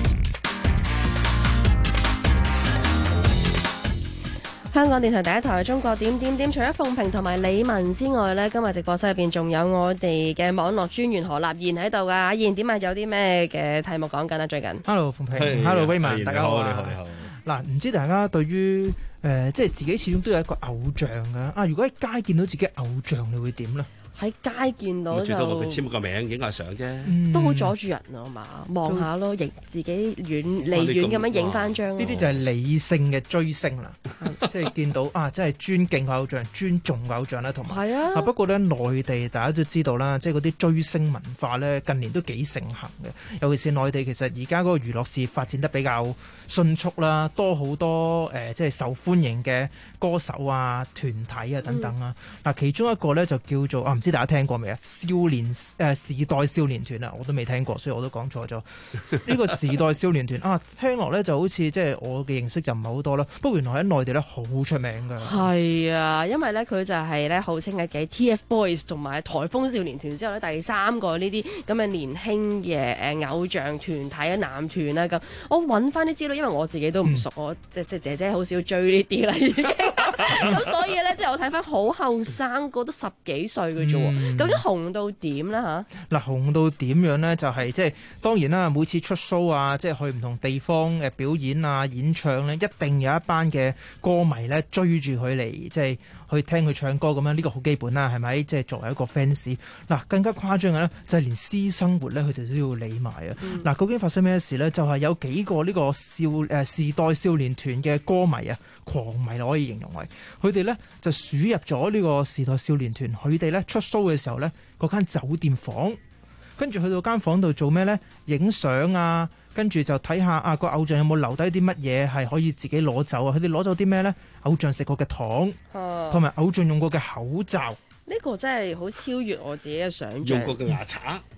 香港電台第一台中國點點點，除咗鳳平同埋李文之外呢，今日直播室入邊仲有我哋嘅網絡專員何立彥喺度噶。阿彥點啊？有啲咩嘅題目講緊啊？最近 Hello 鳳平 ，Hello Raymond，大家好， 你好你好。 嗱，唔知大家對於即係自己始終都有一個偶像噶啊！如果喺街見到自己偶像，你會點呢？ 喺街見到就最多佢簽個名，影下相啫， 都好阻住人啊嘛，望下咯，影自己遠離遠咁樣影翻張。 呢啲就係理性嘅追星啦，即係見到啊，真係尊敬偶像、尊重偶像啦，同埋係啊。 不過咧，內地大家都知道啦，即係嗰啲追星文化咧，近年都幾盛行嘅。尤其是內地，其實而家嗰個娛樂事業發展得比較迅速啦，多好多即係受歡迎嘅歌手啊、團體啊等等啊。嗱，其中一個咧就叫做唔知大家聽過未啊？時代少年團啊，我都未聽過，所以我都講錯咗。呢個時代少年團啊，聽落咧就好似即係我嘅認識就唔係好多啦。不過原來喺內地咧好出名㗎。 係啊，因為咧佢就係咧號稱嘅TFBOYS 同埋颱風少年團之後咧第3個呢啲咁嘅年輕嘅偶像團體啊男團啦咁。我揾翻啲資料，因為我自己都唔熟，我即係姐姐好少追呢啲啦已經。咁所以咧即係我睇翻好後生個都10幾歲嘅啫喎。究竟紅到點咧嚇？ 嗱，紅到點樣咧？就係即係當然啦，每次出 show 啊，即係去唔同地方表演啊、演唱咧，一定有一班嘅歌迷咧追住佢嚟，即係去聽佢唱歌咁樣。呢個好基本啦，係咪？即係作為一個 fans。嗱，更加誇張嘅咧，就係連私生活咧，佢哋都要理埋啊！嗱，究竟發生咩事咧？就係有幾個呢個時代少年團嘅歌迷啊，狂迷可以形容為佢哋咧就鼠入咗呢個時代少年團，佢哋咧出 show 嘅時候咧，嗰間酒店房，跟住去到間房度做咩咧？影相啊，跟住就睇下個偶像有冇留低啲乜嘢係可以自己攞走啊？佢哋攞走啲咩咧？偶像食過嘅糖，同埋偶像用過嘅口罩。 呢個真係好超越我自己嘅想像。 用過嘅牙刷。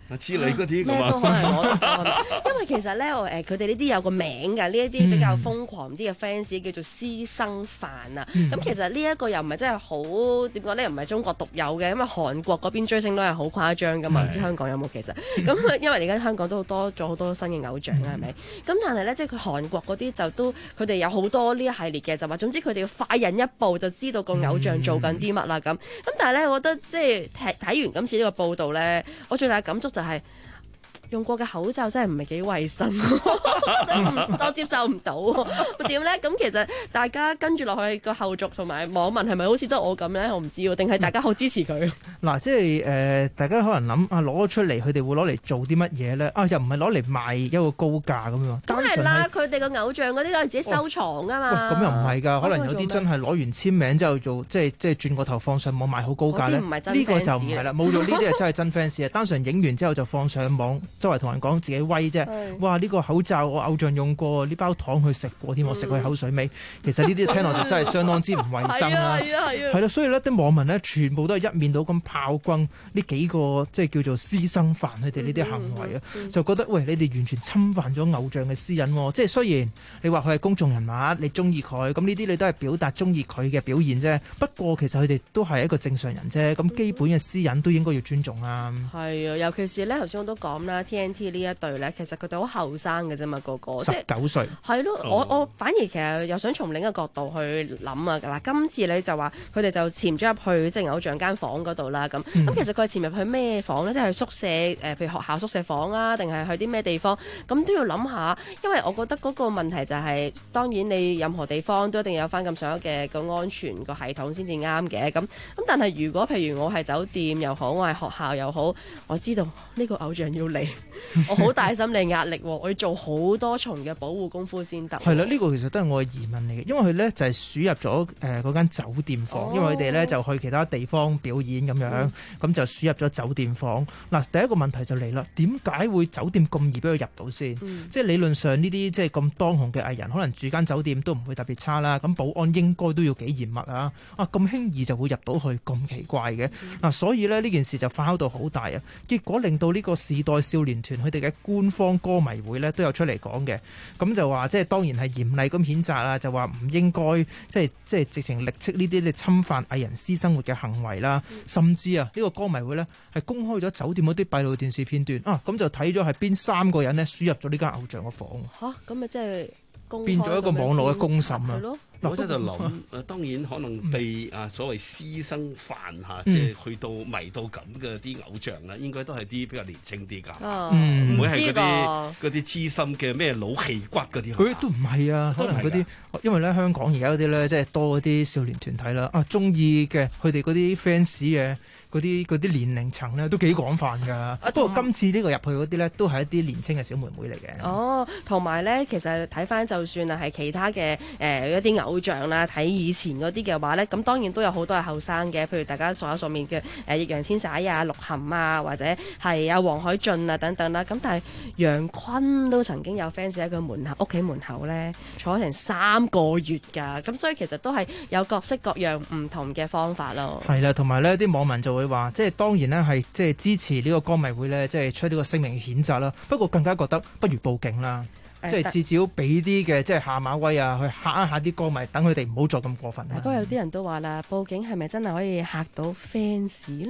之類嗰啲咩都可能攞到。因為其實咧，佢哋呢啲有個名㗎，呢一啲比較瘋狂啲嘅 fans 叫做私生飯啊。咁其實呢一個又唔係真係好點講咧，又唔係中國獨有嘅，因為韓國嗰邊追星都係好誇張㗎嘛。唔知香港有冇其實？咁因為而家香港都多咗好多新嘅偶像啦，係咪？咁但係咧，即係佢韓國嗰啲就都佢哋有好多呢一系列嘅，就話總之佢哋要快人一步就知道個偶像做緊啲乜啦咁。咁但係咧，我覺得即係睇完今次呢個報導咧，我最大嘅感觸就係用過嘅口罩真係唔係幾衞生，我接受唔到。點咧？咁其實大家跟住落去個後續同埋網民係咪好似都我咁咧？我唔知喎，定係大家好支持佢？ 嗱，即係大家可能諗啊，攞咗出嚟佢哋會攞嚟做啲乜嘢咧？啊，又唔係攞嚟賣一個高價咁樣。 咁係啦，佢哋個偶像嗰啲都係自己收藏噶嘛。 咁又唔係㗎，可能有啲真係攞完簽名之後做，即係轉個頭放上網賣好高價咧。呢個就唔係啦，冇咗呢啲係真係真 fans 啊！單純影完之後就放上網。周圍同人講自己威啫，哇！呢個口罩我偶像用過，呢包糖佢食過添，我食佢口水味。其實呢啲聽落就真係相當之唔衞生啦。係啦，所以呢啲網民呢，全部都係一面倒咁炮轟呢幾個即係叫做私生飯佢哋呢啲行為啊，就覺得喂，你哋完全侵犯咗偶像嘅私隱喎。即係雖然你話佢係公眾人物，你中意佢，咁呢啲你都係表達中意佢嘅表現啫。不過其實佢哋都係一個正常人啫，咁基本嘅私隱都應該要尊重啦。 係啊，尤其是呢頭先我都講啦。TNT 呢一隊咧，其實佢哋好後生嘅啫嘛，個個 19歲。 係咯，我反而其實又想從另一個角度去諗啊。嗱，今次你就話佢哋就潛咗入去即係偶像間房嗰度啦。咁其實佢係潛入去咩房咧？即係宿舍譬如學校宿舍房啊，定係去啲咩地方？咁都要諗下，因為我覺得嗰個問題就係，當然你任何地方都一定有翻咁上下嘅個安全個系統先至啱嘅。咁但係如果譬如我係酒店又好，我係學校又好，我知道呢個偶像要嚟。我好大心理壓力，我要做好多重嘅保護功夫先得。 係啦，呢個其實都係我嘅疑問嚟嘅，因為佢咧就係鼠入咗嗰間酒店房，因為佢哋咧就去其他地方表演咁樣，咁就鼠入咗酒店房。嗱，第一個問題就嚟啦，點解會酒店咁易俾佢入到先？即係理論上呢啲即係咁當紅嘅藝人，可能住間酒店都唔會特別差啦。咁保安應該都要幾嚴密啊！咁輕易就會入到去，咁奇怪嘅。所以咧呢件事就發酵到好大啊！結果令到呢個時代少年團佢哋嘅官方歌迷會咧都有出嚟講嘅，咁就話即係當然係嚴厲咁譴責啦，就話唔應該即係直情力斥呢啲侵犯藝人私生活嘅行為啦，甚至呢個歌迷會咧係公開咗酒店嗰啲閉路電視片段咁就睇咗係邊3個人咧輸入咗呢間偶像嘅房。 咁咪即係變咗一個網絡嘅公審啊！ 我喺度諗，當然可能被所謂私生飯即係去到迷到咁嘅啲偶像啦，應該都係啲比較年青啲㗎，唔會係嗰啲資深嘅咩老氣骨嗰啲。 佢都唔係啊，可能嗰啲，因為咧香港而家嗰啲咧即係多嗰啲少年團體啦，中意嘅佢哋嗰啲 fans 嘅嗰啲年齡層咧都幾廣泛㗎。不過今次呢個入去嗰啲咧都係一啲年青嘅小妹妹嚟嘅。 同埋咧，其實睇翻就算係其他嘅一啲偶像啦，睇以前嗰啲嘅話咧，咁當然都有好多係後生嘅，譬如大家所有上面嘅易烊千璽啊、鹿晗啊，或者係阿黃海俊啊等等啦。咁但係楊坤都曾經有 fans 喺佢屋企門口咧坐成3個月㗎，咁所以其實都係有各式各樣唔同嘅方法咯。 係啦，同埋呢啲網民就會話，即係當然呢係即係支持呢個歌迷會呢，即係出呢個聲明譴責啦。不過更加覺得不如報警啦。即係至少俾啲嘅即係下馬威啊，去嚇一下啲歌迷，等佢哋唔好再咁過分。 不過有啲人都話啦，報警係咪真係可以嚇到 fans 呢？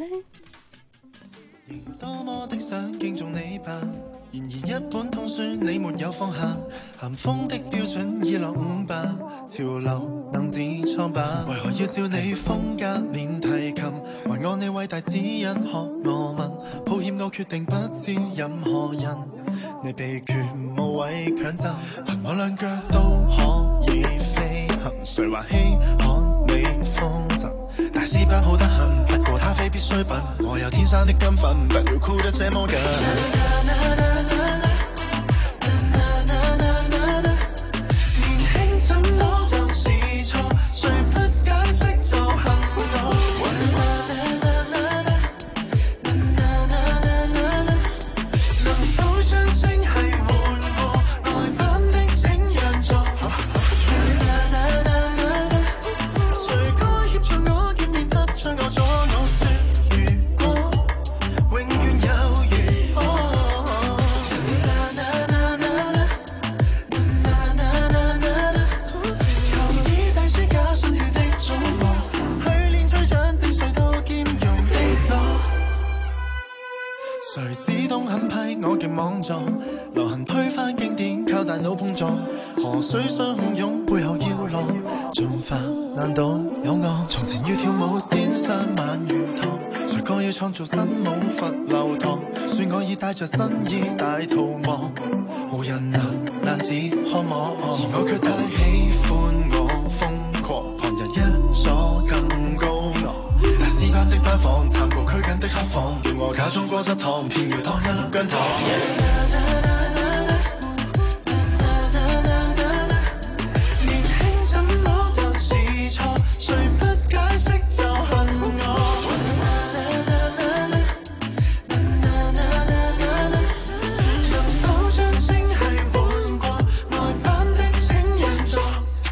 多麼的想敬重你吧，然而一本通書你沒有放下，咸豐的標準已落伍吧，潮流能自創吧，為何要照你風格練提琴，還按你偉大指引學我問，抱歉我決定不知任何人，你被權無謂強就，憑我兩腳都可以飛行，誰話稀罕你風神，大師班好得很，不過他非必須笨，我有天生的金粉，不要酷得這麼緊。 永遠有如我極莽撞，流行推翻經典，靠大腦碰撞，河水相洶湧，背後要浪，進化難道有我？從前要跳舞先上萬魚堂，誰個要創造新舞佛流堂，算我已帶着新意大逃亡，無人能攔止渴望，而我卻太喜歡我瘋狂，旁人一阻更高昂，大師班的班房，殘酷拘謹的黑房，願我假裝果汁糖，偏要當一粒薑糖。年輕怎麼就是錯，誰不解釋就恨我。能否將聲係換過，外版的請讓座。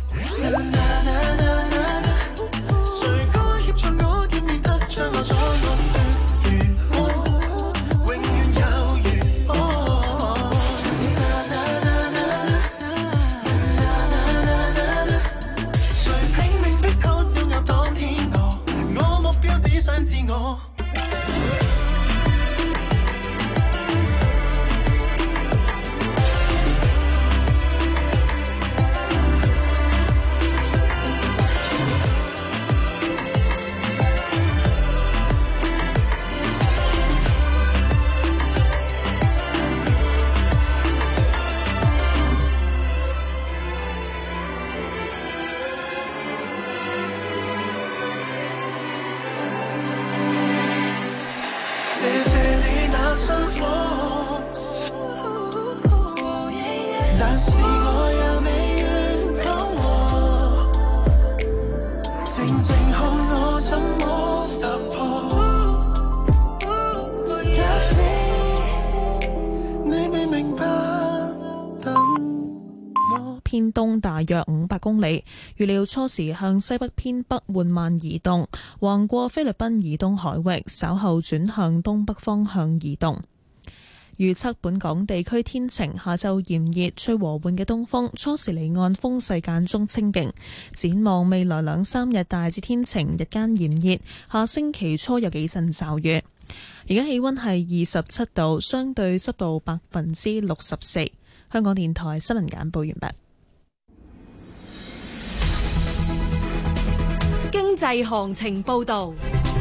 誰該協助我，見面得將我阻我說如我，永遠有如我。誰拼命逼醜小鴨當天鵝，我目標只想自我。謝謝你那雙火，但是我也未願講和，靜靜看我怎麼突破，假使你未明白，等我。 偏東大約500公里，預料初時向西北偏北緩慢移動，橫過菲律賓以東海域，稍後轉向東北方向移動。預測本港地區天晴，下晝炎熱，吹和緩嘅東風，初時離岸風勢間中清勁。展望未來2-3日大致天晴，日間炎熱，下星期初有幾陣驟雨。而家氣溫係27度，相對濕度64%。香港電台新聞簡報完畢。 經濟行情報導。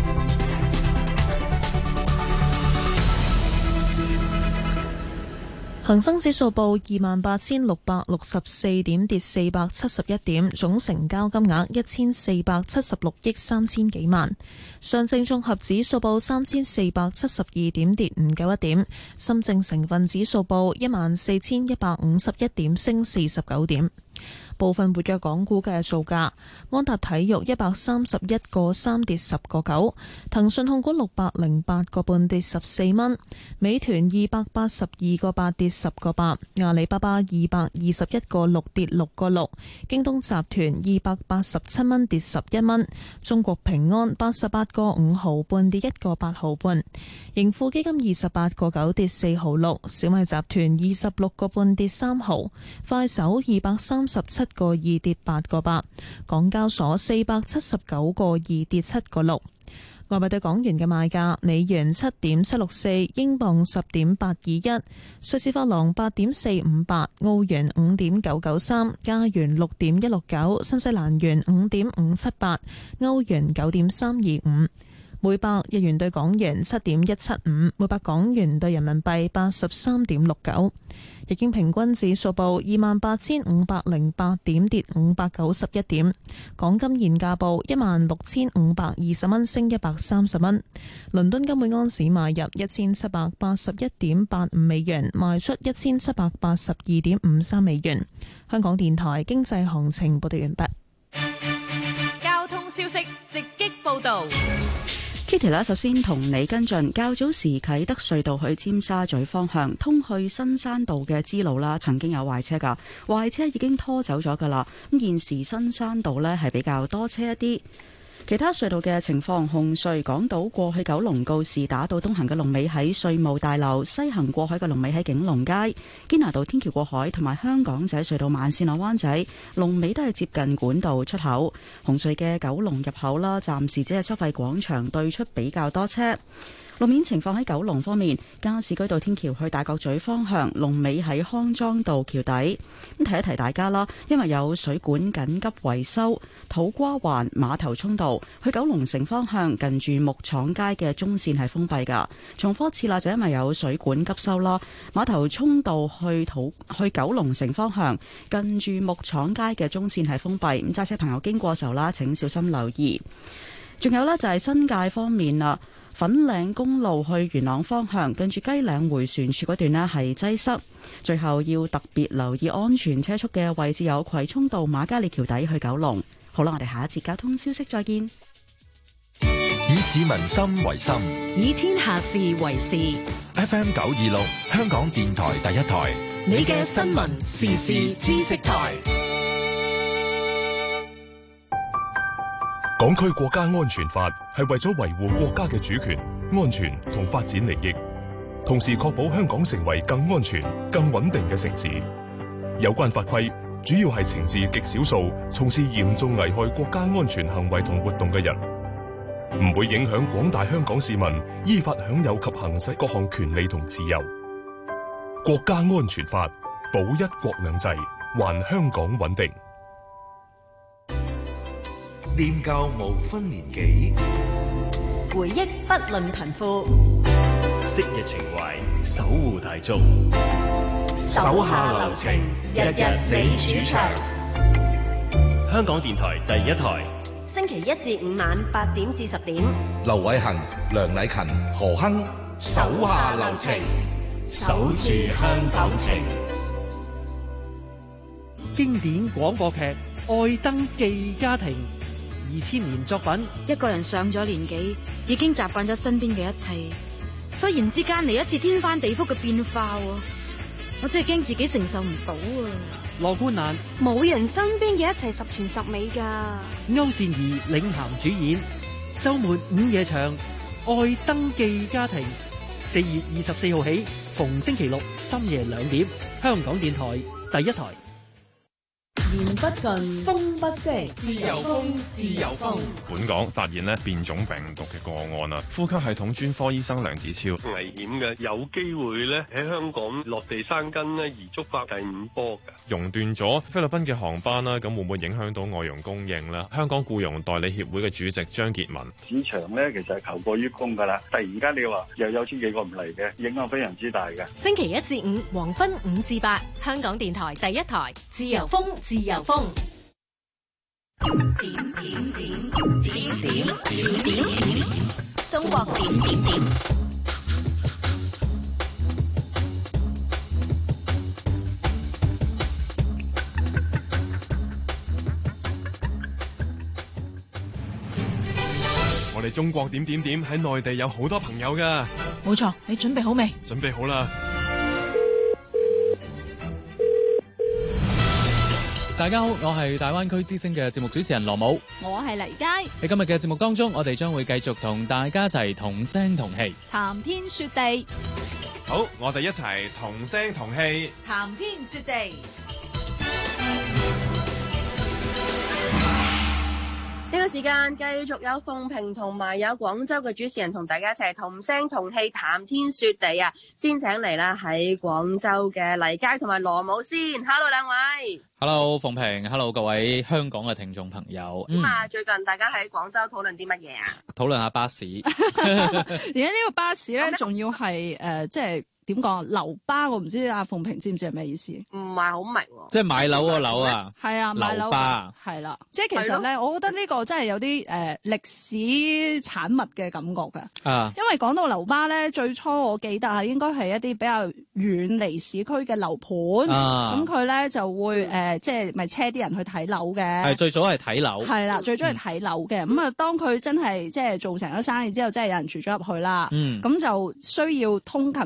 恒生指數報28,664點，跌471點，總成交金額1476億3000幾萬。上證綜合指數報3472點，跌591點。深證成分指數報14151點，升49點。部分活躍港股嘅造價：安踏體育131個3跌10個9，騰訊控股608個半跌14蚊，美團282個8跌10個8，阿里巴巴221個6跌6個6，京東集團287蚊跌11蚊，中國平安88個5毫半跌1個8毫半，盈富基金28個9跌4毫6，小米集團26個半跌3毫，快手237個2跌8個8，港交所479個2跌7個6。外幣對港元嘅賣價：美元7.764，英鎊10.821，瑞士法郎8.458，澳元5.993，加元6.169，新西蘭元5.578，歐元9.325。每百日元對港元7.175，每百港元對人民幣83.69。日經平均指數報28,508點，跌591點。港金現價報16,520蚊，升130蚊。倫敦金每安士買入1781.85美元，賣出1782.53美元。香港電台經濟行情報道完畢。 交通消息直擊報道。 Kitty 啦，首先同你跟進，較早時啟德隧道去尖沙咀方向通去新山道嘅支路啦，曾經有壞車㗎，壞車已經拖走咗㗎啦。咁現時新山道呢係比較多車一啲。其他隧道嘅情況，紅隧港島過去九龍告士打道東行嘅龍尾喺稅務大樓，西行過海嘅龍尾喺景隆街。堅拿道天橋過海同埋香港仔隧道慢線落灣仔龍尾都係接近管道出口。紅隧嘅九龍入口啦，暫時只係收費廣場對出比較多車。 路面情況喺九龍方面，加士居道天橋去大角咀方向，龍尾喺康莊道橋底。咁提一提大家啦，因為有水管緊急維修，土瓜灣碼頭涌道去九龍城方向近住木廠街嘅中線係封閉㗎。重複次啦，就因為有水管急修啦，碼頭涌道去九龍城方向近住木廠街嘅中線係封閉。咁揸車朋友經過嘅時候啦，請小心留意。仲有呢，就係新界方面啦。粉嶺公路去元朗方向，近住雞嶺迴旋處嗰段呢係擠塞，最後要特別留意安全車速嘅位置有葵涌道瑪嘉烈橋底去九龍。好啦，我哋下一節交通消息再見。 以市民心為心， 以天下事為事。 FM 926，香港電台第一台， 你嘅新聞時事知識台。 港區國家安全法係為咗維護國家嘅主權、安全同發展利益，同時確保香港成為更安全、更穩定嘅城市。有關法規主要係懲治極少數從事嚴重危害國家安全行為同活動嘅人，唔會影響廣大香港市民依法享有及行使各項權利同自由。國家安全法保一國兩制，還香港穩定。 念舊無分年紀， 回憶不論貧富， 昔日情懷守護大眾， 手下留情，日日你主場。 香港電台第一台， 星期一至五晚8點至10點， 劉偉恒、梁禮勤、何亨，手下留情，守住香港情。 經典廣播劇《愛登記家庭》2000年作品。 一個人上咗年紀，已經習慣咗身邊嘅一切，忽然之間嚟一次天翻地覆嘅變化，我真係驚自己承受唔到啊！ 羅冠蘭， 冇人身邊嘅一切十全十美噶。 歐善儀領銜主演，周末午夜場《愛登記家庭》，4月24號起，逢星期六深夜2點，香港電台第一台。 言不盡，風不息，自由風，自由風。 本港發現變種病毒嘅個案啦，呼吸系統專科醫生梁子超， 危險嘅，有機會喺香港落地生根而觸發第5波嘅。 熔斷咗菲律賓嘅航班啦，咁會唔會影響到外傭供應呢？香港僱傭代理協會嘅主席張傑文， 市場其實係求過於供噶啦，突然間你話又有千幾個唔嚟嘅，影響非常之大嘅。 星期1至5黃昏5至8，香港電台第一台，自由風，自由風。點，中國點。 我哋中國點喺內地有好多朋友噶。 冇錯，你準備好未？ 準備好啦。 大家好，我係大灣區之聲嘅節目主持人羅武， 我係黎佳。 喺今日嘅節目當中，我哋將會繼續同大家一齊同聲同氣， 談天說地。 好，我哋一齊同聲同氣， 談天說地。 呢個時間繼續有鳳萍同埋有廣州嘅主持人同大家一齊同聲同氣談天說地啊！先請嚟啦喺廣州嘅黎佳同埋羅武先 ，Hello 兩位。 Hello 鳳萍 ，Hello 各位香港嘅聽眾朋友。 最近大家喺廣州討論啲乜嘢啊？ 討論下巴士。 而家呢個巴士咧，仲要係即係。點講樓巴？我唔知阿鳳萍知唔知係咩意思？ 唔係好明喎。 即係買樓個樓啊？ 係啊，買樓巴係啦。即係其實咧，我覺得呢個真係有啲歷史產物嘅感覺㗎。 啊， 因為講到樓巴咧，最初我記得係應該係一啲比較遠離市區嘅樓盤。咁佢咧就會即係咪車啲人去睇樓嘅？ 係最早係睇樓。 係啦，最早係睇樓嘅。咁啊，當佢真係即係做成咗生意之後，真係有人住咗入去啦。咁就需要通勤翻嚟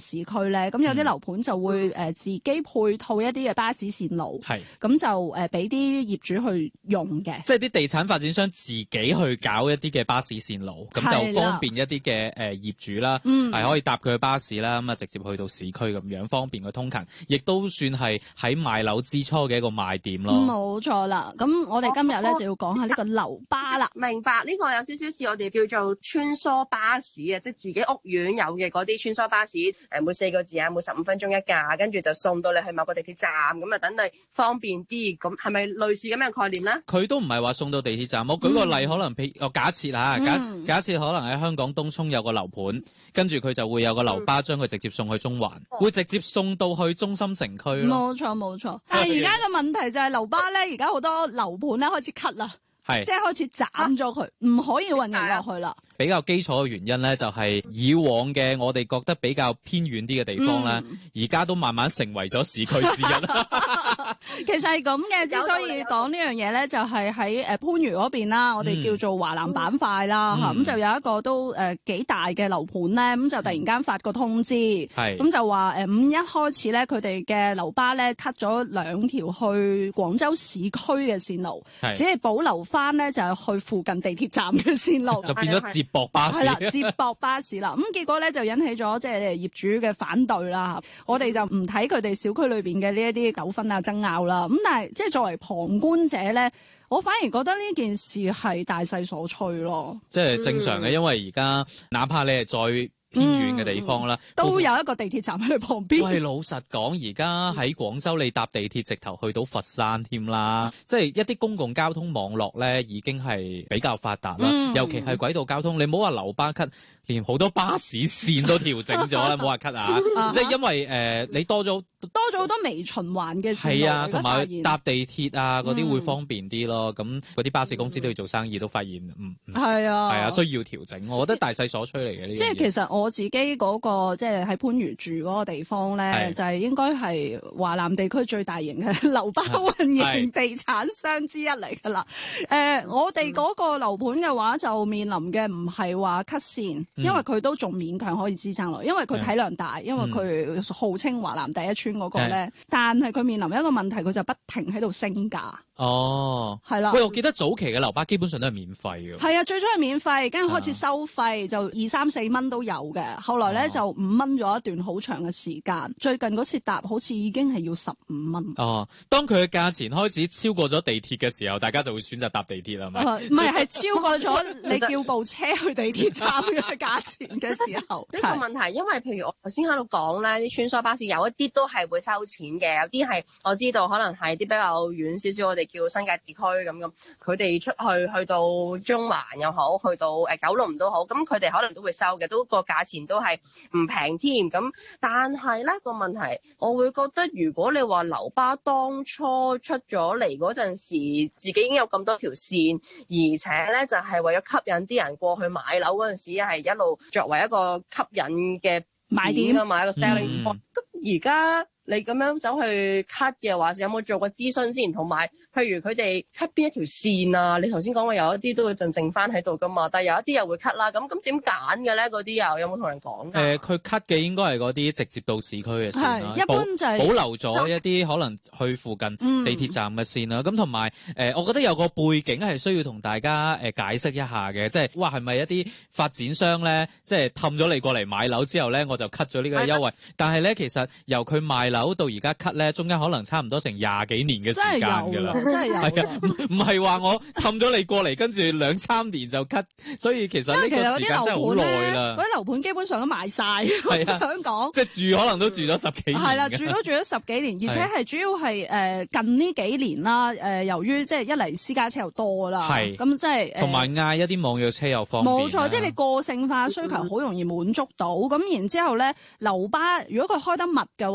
市區咧，咁有啲樓盤就會自己配套一啲嘅巴士線路，咁就俾啲業主去用嘅。 即係啲地產發展商自己去搞一啲嘅巴士線路，咁就方便一啲嘅業主啦，係可以搭佢嘅巴士啦，咁啊直接去到市區咁樣，方便佢通勤，亦都算係喺賣樓之初嘅一個賣點咯。 冇錯啦，咁我哋今日咧就要講下呢個樓巴啦。 明白，呢個有少少似我哋叫做穿梭巴士啊，即係自己屋苑有嘅嗰啲穿梭巴士，每4個字啊，每15分鐘一架，跟住就送到你去某個地鐵站，咁啊等你方便啲。咁係咪類似咁樣嘅概念咧？ 佢都唔係話送到地鐵站，我舉個例，可能假設嚇，假設可能喺香港東涌有個樓盤，跟住佢就會有個樓巴將佢直接送去中環，會直接送到去中心城區咯。 冇錯。但係而家嘅問題就係樓巴咧，而家好多樓盤咧開始 cut 啦。即係開始斬咗佢，唔可以運營落去啦。 比較基礎嘅原因咧，就係以往嘅我哋覺得比較偏遠啲嘅地方咧，而家都慢慢成為咗市區之一啦。 其實係咁嘅，之所以講呢樣嘢咧，就係喺番禺嗰邊啦，我哋叫做華南板塊啦嚇，咁就有一個都幾大嘅樓盤咧，咁就突然間發個通知，咁就話5一開始咧，佢哋嘅樓巴咧 cut 咗2條去廣州市區嘅線路，只係保留翻咧就係去附近地鐵站嘅線路， 就變咗接駁巴士。 係啦，接駁巴士啦。咁結果咧就引起咗即係業主嘅反對啦。我哋就唔睇佢哋小區裏邊嘅呢一啲糾紛啊、爭拗啦。咁但係即係作為旁觀者咧，我反而覺得呢件事係大勢所趨咯。 即係正常嘅，因為而家哪怕你係再偏遠嘅地方啦， 都有一個地鐵站喺你旁邊。 喂，老實講，而家喺廣州你搭地鐵直頭去到佛山添啦，即係一啲公共交通網絡咧已經係比較發達啦，尤其係軌道交通，你唔好話樓巴 cut，連好多巴士線都調整咗啦，唔好話 cut 啊，即係因為你多咗好多微循環嘅線路， 係啊，同埋搭地鐵啊嗰啲會方便啲咯。咁嗰啲巴士公司都要做生意，都發現係啊，需要調整。我覺得大勢所趨嚟嘅呢。 即係其實我自己嗰個即係喺番禺住嗰個地方咧，就係應該係華南地區最大型嘅樓巴運營地產商之一嚟㗎啦。我哋嗰個樓盤嘅話就面臨嘅唔係話 cut 線，因為佢都仲勉強可以支撐落，因為佢體量大，因為佢號稱華南第一村嗰個咧，但係佢面臨一個問題，佢就不停喺度升價。 哦， 係啦。 喂，我記得早期嘅樓巴基本上都係免費嘅。 係啊，最初係免費，跟住開始收費，就2、3、4蚊都有嘅。後來咧就5蚊咗一段好長嘅時間。最近嗰次搭好似已經係要15蚊。 哦，當佢嘅價錢開始超過咗地鐵嘅時候，大家就會選擇搭地鐵啦，係咪？ 唔係，係超過咗你叫部車去地鐵站嘅價錢嘅時候。 呢個問題，因為譬如我頭先喺度講咧，啲穿梭巴士有一啲都係會收錢嘅，有啲係我知道可能係啲比較遠少少，我哋叫新界地區咁，佢哋出去到中環又好，去到九龍都好，咁佢哋可能都會收嘅，都個價錢都係唔平添。咁但係咧個問題，我會覺得如果你話樓巴當初出咗嚟嗰陣時，自己已經有咁多條線，而且咧就係為咗吸引啲人過去買樓嗰陣時，係一路作為一個吸引嘅買點啊嘛，一個 selling point。咁而家你咁樣走去 cut 嘅話，有冇做過諮詢先？同埋，譬如佢哋 cut 邊一條線啊？你頭先講話有一啲都會剩翻喺度噶嘛，但係有一啲又會 cut 啦。咁點揀嘅咧？嗰啲又有冇同人講㗎？ 佢 cut 嘅應該係嗰啲直接到市區嘅線啦， 一般就係保留咗一啲可能去附近地鐵站嘅線啦。咁同埋我覺得有個背景係需要同大家解釋一下嘅，即係係咪一啲發展商咧，即係氹咗你過嚟買樓之後咧，我就 cut 咗呢個優惠。但係咧，其實由佢賣樓到而家 cut 咧，中間可能差唔多成20幾年嘅時間㗎啦。 真係有， 係啊，唔係話我氹咗你過嚟，跟住2、3年就 cut， 所以其實呢個時間真係好耐啦。 嗰啲樓盤基本上都賣晒，我想講， 即係住可能都住咗10幾年。 係啦，住咗10幾年，而且係主要係近呢幾年啦。由於即係一嚟私家車又多啦，咁即係同埋嗌一啲網約車又方便。 冇錯，即係你個性化需求好容易滿足到。咁然之後咧，樓巴如果佢開得密嘅話咧，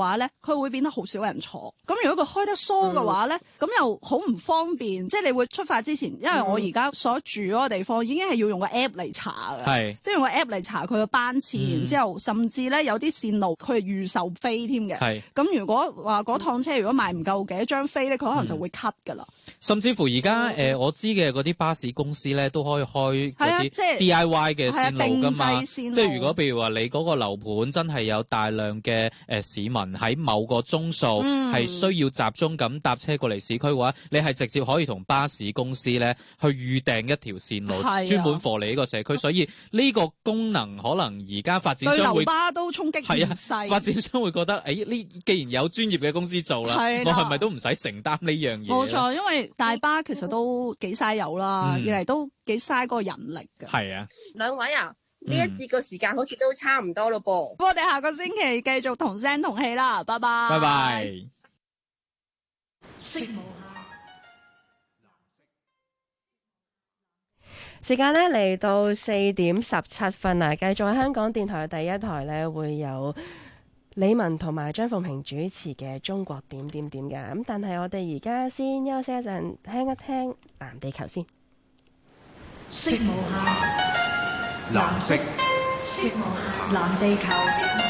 佢會變得好少人坐。咁如果佢開得疏嘅話咧，咁又好唔方便。即係你會出發之前，因為我而家所住嗰個地方已經係要用個 app 嚟查嘅，即係用個 app 嚟查佢個班次，然之後甚至咧有啲線路佢係預售飛添嘅。咁如果話嗰趟車如果賣唔夠幾張飛咧，佢可能就會 cut 㗎啦。 甚至乎而家我知嘅嗰啲巴士公司咧都可以開嗰啲 DIY 嘅線路㗎嘛。即係如果譬如話你嗰個樓盤真係有大量嘅市民喺某個鐘數係需要集中咁搭車過嚟市區嘅話，你係直接可以同巴士公司咧去預訂一條線路，專門貨你呢個社區。所以呢個功能可能而家發展商會對樓巴都衝擊唔細。發展商會覺得呢既然有專業嘅公司做啦，我係咪都唔使承擔呢樣嘢？ 冇錯，因為大巴其實都幾嘥油啦，二嚟都幾嘥嗰個人力㗎。係啊， 兩位啊，呢一節個時間好似都差唔多咯噃。 我哋下個星期繼續同聲同氣啦，拜拜。 拜拜。 時間呢嚟到4:17啊，繼續喺香港電台第一台呢會有李文同埋張鳳平主持嘅《中國點點點》嘅。咁但係我哋而家先休息一陣，聽一聽藍地球先。 色無暇，藍色，色無暇，藍地球。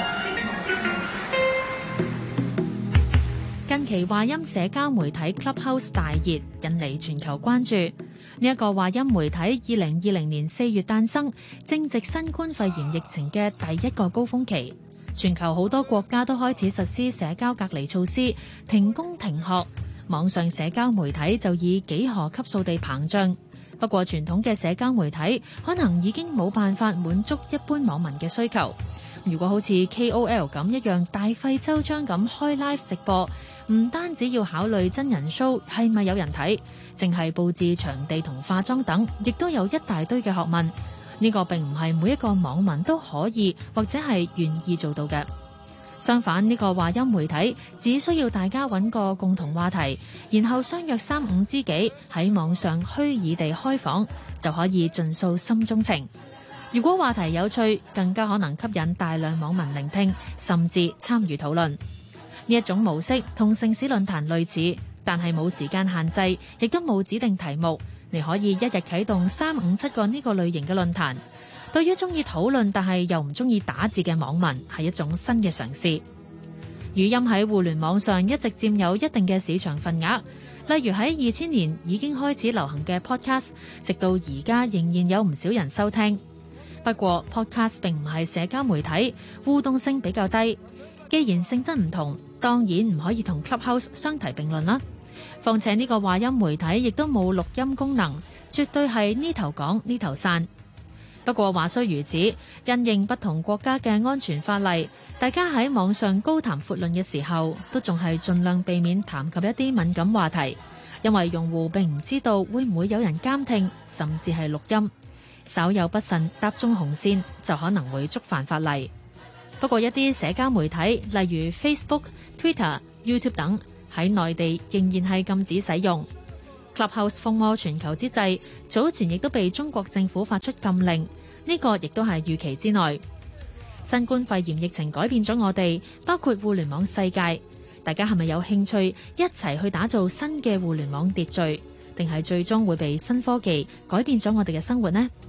近期話音社交媒體 Clubhouse 大熱，引嚟全球關注。呢一個話音媒體2020年4月誕生，正值新冠肺炎疫情嘅第一個高峰期，全球好多國家都開始實施社交隔離措施，停工停學，網上社交媒體就以幾何級數地膨脹。不過傳統嘅社交媒體可能已經冇辦法滿足一般網民嘅需求。如果好似 KOL 咁一樣大費周章咁開 live 直播，唔單止要考慮真人 show 係咪有人睇，淨係佈置場地同化妝等，亦都有一大堆嘅學問。呢個並唔係每一個網民都可以或者係願意做到嘅。相反，呢個話音媒體只需要大家揾個共同話題，然後相約3-5知己喺網上虛擬地開房，就可以盡訴心中情。如果話題有趣，更加可能吸引大量網民聆聽，甚至參與討論。呢一種模式同城市論壇類似，但係冇時間限制，亦都冇指定題目。你可以一日啟動3-5-7個呢個類型嘅論壇。對於中意討論但係又唔中意打字嘅網民，係一種新嘅嘗試。語音喺互聯網上一直佔有一定嘅市場份額，例如喺2000年已經開始流行嘅 podcast， 直到而家仍然有唔少人收聽。不過 podcast 並唔係社交媒體，互動性比較低。既然性質唔同，當然唔可以同 Clubhouse 相提並論啦。況且呢個話音媒體亦都冇錄音功能，絕對係呢頭講呢頭散。不過話雖如此，因應不同國家嘅安全法例，大家喺網上高談闊論嘅時候，都仲係盡量避免談及一啲敏感話題，因為用戶並唔知道會唔會有人監聽，甚至係錄音。稍有不慎踏中紅線，就可能會觸犯法例。不過一啲社交媒體，例如 Facebook、Twitter、YouTube 等，喺內地仍然係禁止使用。Clubhouse 風魔全球之際，早前亦都被中國政府發出禁令，呢個亦都係預期之內。新冠肺炎疫情改變咗我哋，包括互聯網世界。大家係咪有興趣一齊去打造新嘅互聯網秩序？定係最終會被新科技改變咗我哋嘅生活呢？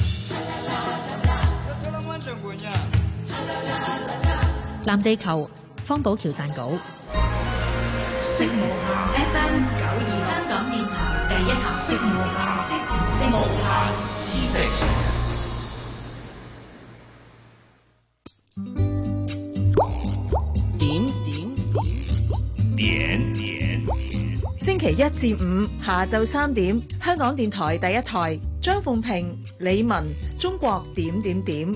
藍地球，方寶橋撰稿。 FM 92香港電台第一台，無限知識。 點。星期1至5下晝3點，香港電台第一台，張鳳平、李文，中國點點點。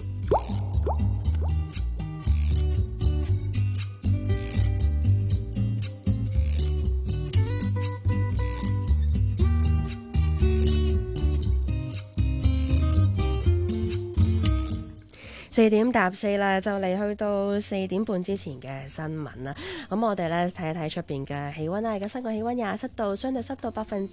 4點搭4啦，就嚟去到4點半之前嘅新聞啦。咁我哋咧睇一睇出邊嘅氣溫啦，而家室外氣溫27度，相對濕度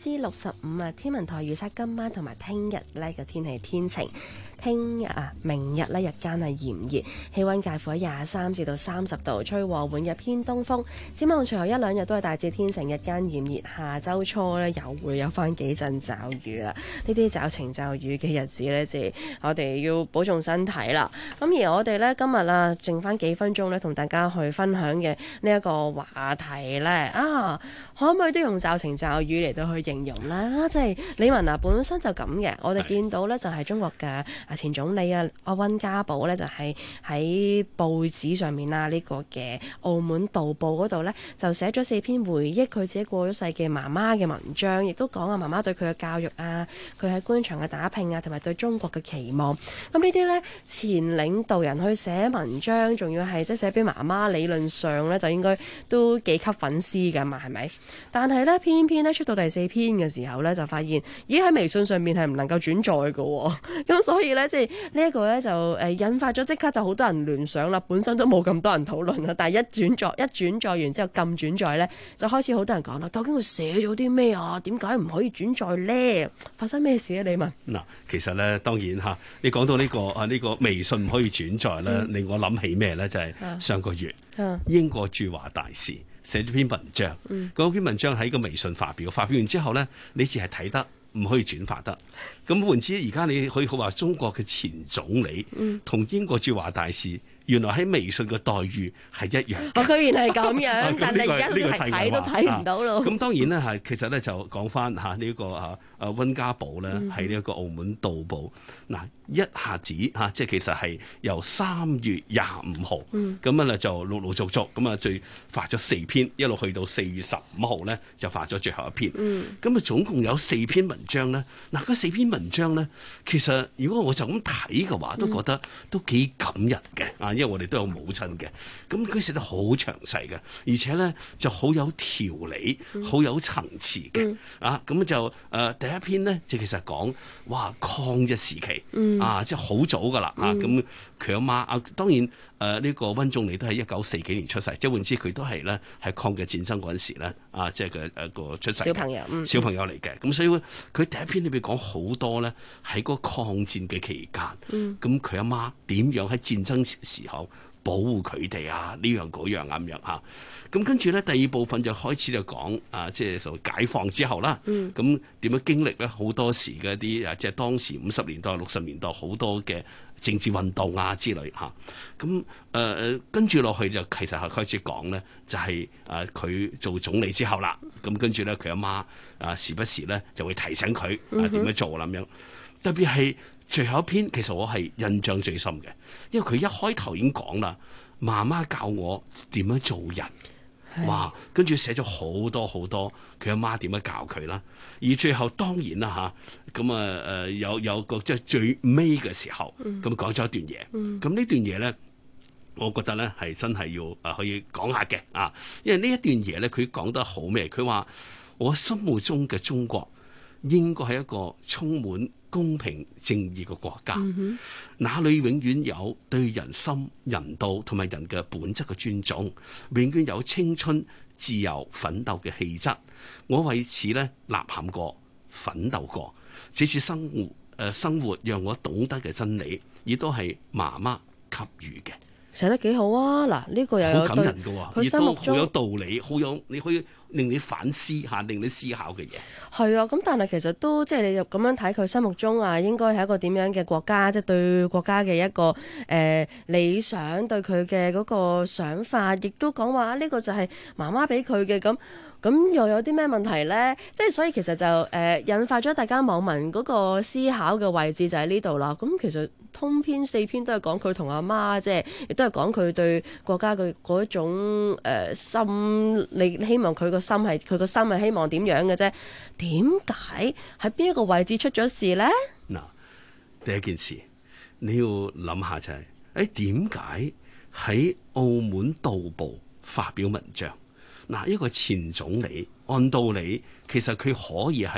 65%啊。天文台預測今晚同埋聽日咧嘅天氣天晴。明日咧日間係炎熱，氣溫介乎喺23至到30度，吹和緩嘅偏東風。展望隨後一兩日都係大致天晴，日間炎熱。下週初咧又會有翻幾陣驟雨啦。呢啲驟晴驟雨嘅日子咧，即係我哋要保重身體啦。咁而我哋咧今日啊，剩翻幾分鐘咧，同大家去分享嘅呢一個話題咧，可唔可以都用驟晴驟雨嚟到去形容啦？即係李文啊，本身就咁嘅。我哋見到咧就係中國嘅前總理啊，阿溫家寶咧就係喺報紙上面啊，呢個嘅澳門導報嗰度咧就寫咗4篇回憶佢自己過咗世嘅媽媽嘅文章，亦都講啊媽媽對佢嘅教育啊，佢喺官場嘅打拼啊，同埋對中國嘅期望。咁呢啲咧前領導人去寫文章，仲要係即係寫俾媽媽，理論上咧就應該都幾吸粉絲㗎嘛，係咪？但係咧偏偏咧出到第4篇嘅時候咧，就發現咦喺微信上面係唔能夠轉載㗎喎，咁所以咧即係呢一個咧就引發咗即刻就好多人聯想啦，本身都冇咁多人討論啦，但係一轉載完之後撳轉載咧，就開始好多人講啦，究竟佢寫咗啲咩啊？點解唔可以轉載咧？發生咩事啊？李文嗱，其實咧當然嚇，你講到呢個微信唔可以轉載咧，令我諗起咩咧？就係上個月英國駐華大使寫咗篇文章，嗰篇文章喺個微信發表完之後咧，你只係睇得，唔可以轉發得。咁換言之，而家你可以好話中國嘅前總理同英國駐華大使原來喺微信嘅待遇係一樣。 居然係咁樣，但係而家係睇都睇唔到咯。 咁當然咧係，其實咧就講翻嚇呢個溫家寶咧喺呢一個澳門導報嗱，一下子即係其實係由3月25號咁啊咧就陸陸續續咁啊，最發咗4篇，一路去到4月15號咧就發咗最後一篇。咁啊總共有4篇文章咧。嗱，嗰4篇文章咧，其實如果我就咁睇嘅話，都覺得都幾感人嘅啊，因為我哋都有母親嘅。咁佢寫得好詳細嘅，而且咧就好有條理，好有層次嘅啊。咁就第一篇咧就其實講抗日時期即係好早噶啦啊。咁佢阿媽啊，當然呢個溫總理都係1940幾年出世，即係換之佢都係咧係抗日戰爭嗰陣時咧即係佢一個出世嘅小朋友嚟嘅。咁所以佢第一篇裏邊講好多咧喺個抗戰嘅期間，咁佢阿媽點樣喺戰爭時候保護佢哋啊？呢樣嗰樣咁樣嚇。咁跟住咧，第二部分就開始就講即係所謂解放之後啦。咁點樣經歷咧？好多時嘅一啲即係當時50年代、60年代好多嘅政治運動啊之類嚇。咁跟住落去就其實係開始講咧，就係佢做總理之後啦。咁跟住咧，佢阿媽時不時咧就會提醒佢點樣做啦咁樣。特別係最後一篇，其實我係印象最深嘅，因為佢一開頭已經講啦，媽媽教我點樣做人。跟住寫咗好多好多佢阿媽點樣教佢啦，而最後當然啦咁有個即係最尾嘅時候，咁講咗一段嘢。咁呢段嘢咧，我覺得咧係真係要可以講下嘅因為呢一段嘢咧，佢講得好咩？佢話我心目中嘅中國應該係一個充滿公平正義嘅國家，那裏永遠有對人心、人道同埋人嘅本質嘅尊重，永遠有青春、自由、奮鬥嘅氣質。我為此咧吶喊過、奮鬥過，這次生活讓我懂得嘅真理，亦都係媽媽給予嘅。 寫得幾好啊！嗱，呢個又有好感人嘅喎，亦都好有道理，好有你可以令你反思令你思考嘅嘢。 係啊，咁但係其實都即係你就咁樣睇佢心目中應該係一個點樣嘅國家，即係對國家嘅一個理想，對佢嘅嗰個想法，亦都講話呢個就係媽媽俾佢嘅咁又有啲咩問題呢？即係所以其實就引發咗大家網民嗰個思考嘅位置就喺呢度啦。咁其實通篇4篇都係講佢同阿媽，即係亦都係講佢對國家嘅嗰一種心。你希望佢個心係希望點樣嘅啫？點解喺邊一個位置出咗事呢？ 嗱，第一件事你要諗下就係點解喺澳門導報發表文章？嗱，一個前總理按道理其實佢可以喺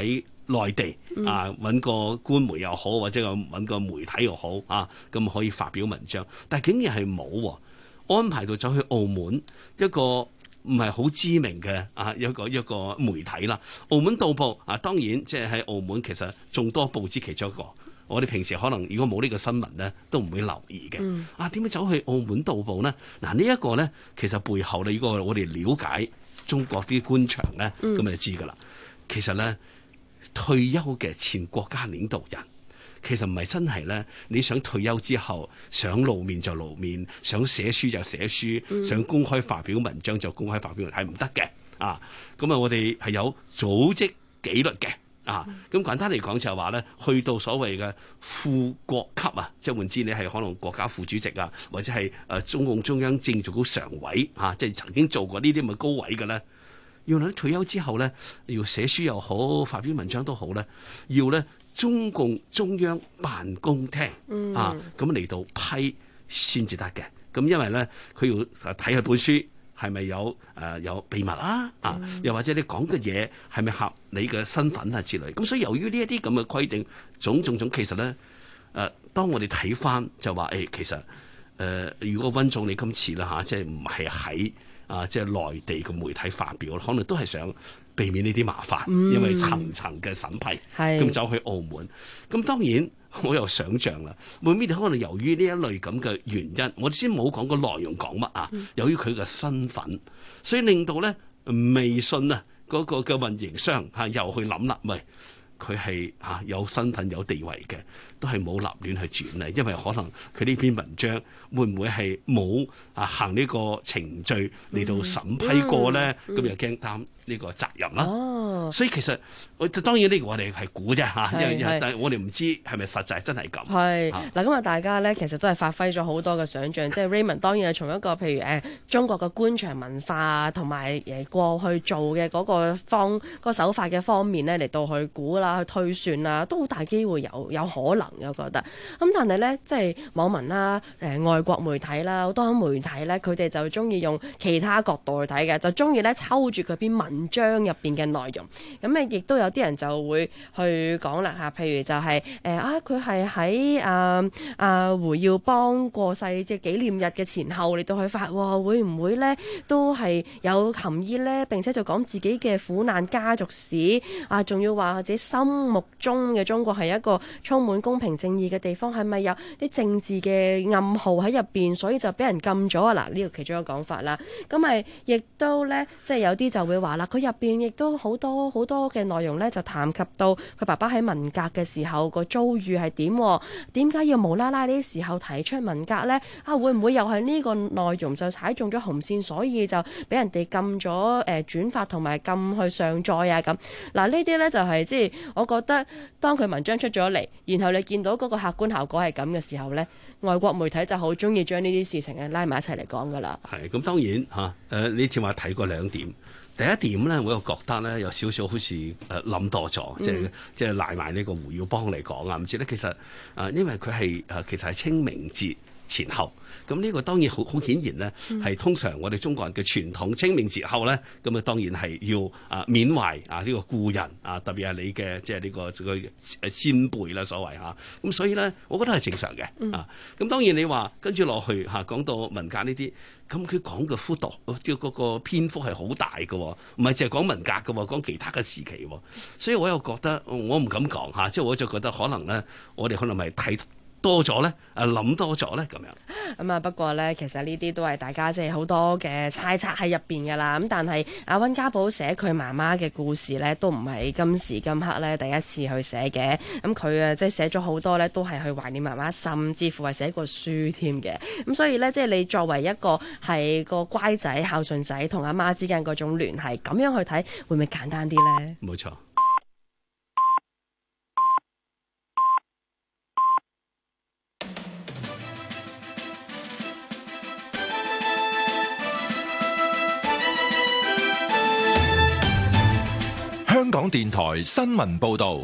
內地揾個官媒又好，或者揾個媒體又好咁可以發表文章，但係竟然係冇安排到走去澳門一個唔係好知名嘅一個媒體啦。澳門導報當然即係喺澳門其實眾多報紙其中一個。我哋平時可能如果冇呢個新聞咧，都唔會留意嘅。點樣走去澳門導報呢？嗱，呢一個咧，其實背後如果我哋了解中國啲官場咧，咁就知㗎啦。其實咧，退休嘅前國家領導人，其實唔係真係咧，你想退休之後想露面就露面，想寫書就寫書，想公開發表文章就公開發表，係唔得嘅。咁我哋係有組織紀律嘅。咁簡單嚟講就係話咧，去到所謂嘅副國級即係換之你係可能國家副主席或者係中共中央政治局常委即係曾經做過呢啲咁嘅高位嘅咧，要喺退休之後咧，要寫書又好，發表文章都好咧，要咧中共中央辦公廳咁嚟到批先至得嘅。咁因為咧，佢要睇下本書。係咪有秘密又或者你講嘅嘢係咪合你嘅身份之類？咁所以由於呢一啲咁嘅規定，種，其實咧當我哋睇翻就話其實如果溫總你今次啦即係唔係喺即係內地嘅媒體發表，可能都係想避免呢啲麻煩，因為層層嘅審批，咁走去澳門，咁當然。我又想像啦，會唔會可能由於呢一類咁嘅原因，我哋先冇講個內容講乜由於佢嘅身份，所以令到咧微信嗰個嘅運營商又去諗啦，喂，佢係有身份有地位嘅，都係冇立亂去轉因為可能佢呢篇文章會唔會係冇行呢個程序嚟到審批過咧？咁又驚擔呢個責任啦。所以其實當然呢個我哋係估啫但係我哋唔知係咪實際真係咁。 嗱，咁大家咧其實都係發揮咗好多嘅想像，即係 Raymond 當然係從一個譬如中國嘅官場文化同埋過去做嘅嗰個手法嘅方面咧嚟到去估啦、去推算啦，都好大機會有可能嘅，我覺得。咁但係咧，即係網民啦、外國媒體啦、好多媒體咧，佢哋就中意用其他角度去睇嘅，就中意咧抽住佢篇文章入邊嘅內容。咁亦都有啲人就會去講啦譬如就係佢係喺胡耀邦過世即係紀念日嘅前後嚟到去發，會唔會咧都係有含義咧？並且就講自己嘅苦難家族史仲要話自己心目中嘅中國係一個充滿公平正義嘅地方，係咪有啲政治嘅暗號喺入邊，所以就俾人禁咗啊？嗱，呢個其中一個講法啦。咁咪亦都咧，即係有啲就會話啦，佢入邊亦都好多嘅內容咧，就談及到佢爸爸喺文革嘅時候個遭遇係點解要無啦啦呢啲時候提出文革咧？會唔會又係呢個內容就踩中咗紅線，所以就俾人哋禁咗轉發同埋禁去上載啊？咁嗱，呢啲咧就係即係我覺得當佢文章出咗嚟，然後你見到嗰個客觀效果係咁嘅時候咧，外國媒體就好中意將呢啲事情拉埋一齊嚟講噶啦。 係咁，當然你正話睇過兩點。第一點咧，我又覺得咧有少少好似諗多咗，即係賴埋呢個胡耀邦嚟講唔知咧。其實因為佢係其實係清明節前後，咁呢個當然好顯然咧，係通常我哋中國人嘅傳統。清明節後咧，咁當然係要緬懷呢個故人特別係你嘅即係呢個先輩啦，所謂咁所以咧，我覺得係正常嘅咁當然你話跟住落去講到文革呢啲。咁佢講嘅幅度，叫嗰個篇幅係好大嘅，唔係淨係講文革嘅，講其他嘅時期。所以我又覺得，我唔敢講即係我就覺得可能咧，我哋可能咪睇多咗咧，諗多咗咧咁樣。 咁不過咧，其實呢啲都係大家即係好多嘅猜測喺入邊㗎啦。咁但係溫家寶寫佢媽媽嘅故事咧，都唔係今時今刻咧第一次去寫嘅。咁佢即係寫咗好多咧，都係去懷念媽媽，甚至乎係寫過書添嘅。咁所以咧，即係你作為一個係個乖仔、孝順仔同阿媽之間嗰種聯繫，咁樣去睇會唔會簡單啲咧？ 冇錯。 香港電台新聞報道，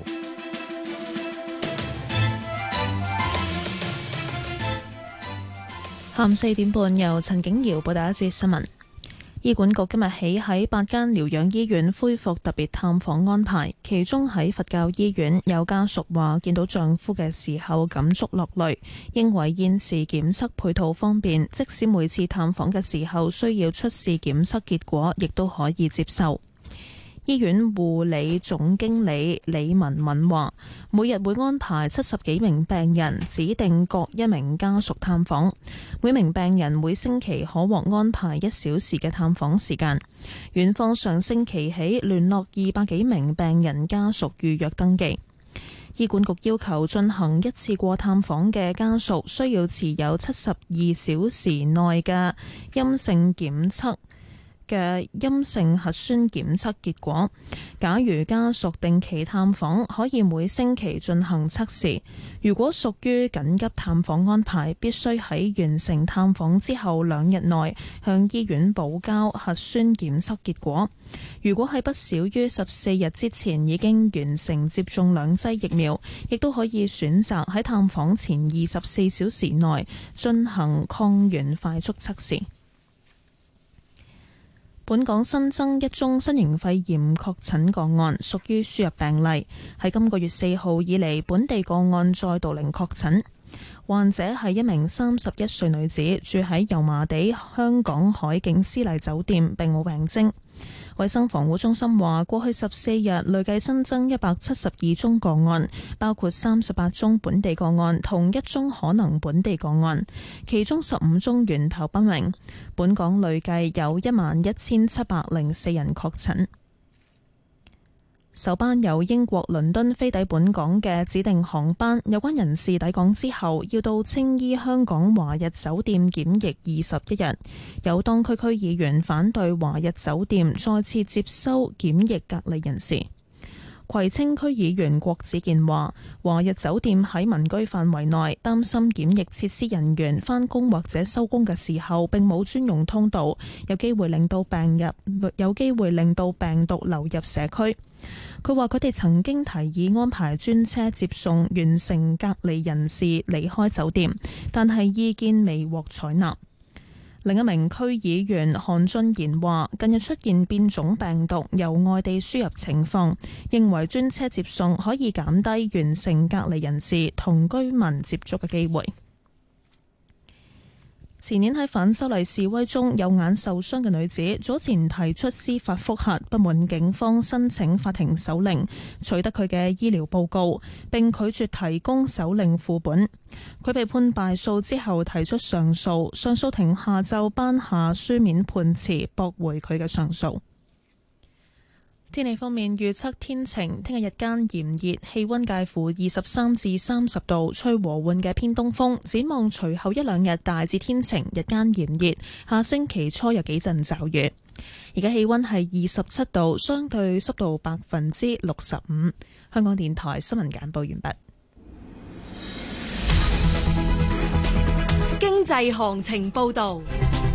下午4點半由陳景瑤報道一節新聞。 醫管局今日起喺8間療養醫院恢復特別探訪安排，其中喺佛教醫院有家屬話見到丈夫嘅時候感觸落淚，認為現時檢測配套方便，即使每次探訪嘅時候需要出示檢測結果，亦都可以接受。醫院護理總經理李文敏話，每日會安排70幾名病人，指定各1名家屬探訪，每名病人每星期可獲安排1小時嘅探訪時間。院方上星期起聯絡200幾名病人家屬預約登記。醫管局要求進行一次過探訪嘅家屬需要持有72小時內嘅陰性核酸檢測結果。假如家屬定期探訪，可以每星期進行測試。如果屬於緊急探訪安排，必須喺完成探訪之後2日內向醫院補交核酸檢測結果。如果喺不少於14日之前已經完成接種2劑疫苗，亦都可以選擇喺探訪前24小時內進行抗原快速測試。本港新增1宗新型肺炎確診個案，屬於輸入病例，喺今個月4號以嚟本地個案再度零確診。患者係一名31歲女子，住喺油麻地香港海景絲麗酒店，並冇病徵。衛生防護中心話，過去14日累計新增172宗個案，包括38宗本地個案同1宗可能本地個案，其中15宗源頭不明。本港累計有11,704人確診。首班由英國倫敦飛抵本港嘅指定航班，有關人士抵港之後要到青衣香港華日酒店檢疫21日。有當區區議員反對華日酒店再次接收檢疫隔離人士。葵青區議員郭子健話，華日酒店喺民居範圍內，擔心檢疫設施人員返工或者收工嘅時候並冇專用通道，有機會令到病毒流入社區。佢話佢哋曾經提議安排專車接送完成隔離人士離開酒店，但係意見未獲採納。另一名區議員韓俊賢話，近日出現變種病毒由外地輸入情況，認為專車接送可以減低完成隔離人士同居民接觸嘅機會。前年喺反修例示威中有眼受傷嘅女子，早前提出司法覆核，不滿警方申請法庭手令取得佢嘅醫療報告，並拒絕提供手令副本。佢被判敗訴之後提出上訴，上訴庭下晝頒下書面判詞，駁回佢嘅上訴。天氣方面，預測天晴，聽日日間炎熱，氣溫介乎23至30度，吹和緩嘅偏東風。展望隨後1-2日大致天晴，日間炎熱，下星期初有幾陣驟雨。而家氣溫係27度，相對濕度65%。香港電台新聞簡報完畢。 經濟行情報道。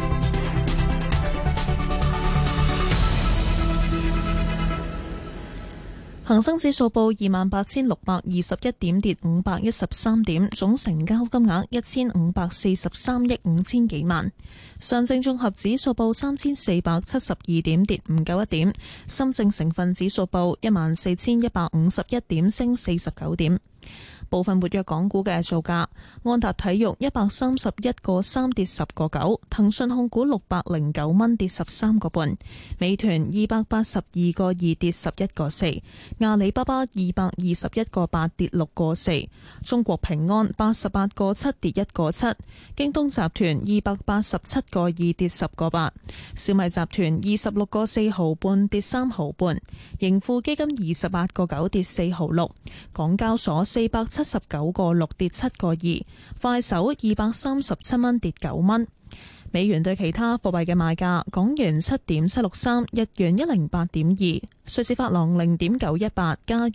恒生指數報28,621點，跌513點，總成交金額1543億5千幾萬。上證綜合指數報3472點，跌591點。深證成分指數報14,151點，升49點。部分活躍港股嘅造價：安踏體育131個3跌10個9，騰訊控股609蚊跌13個半，美團282個2跌11個4，阿里巴巴221個8跌6個4，中國平安88個7跌1個7，京東集團287個2跌10個8，小米集團26個4毫半跌3毫半，盈富基金28個9跌4毫6，港交所479個6跌7個2，快手237蚊跌9蚊。美元對其他貨幣嘅賣價：港元7.763，日元108.2，瑞士法郎0.918，加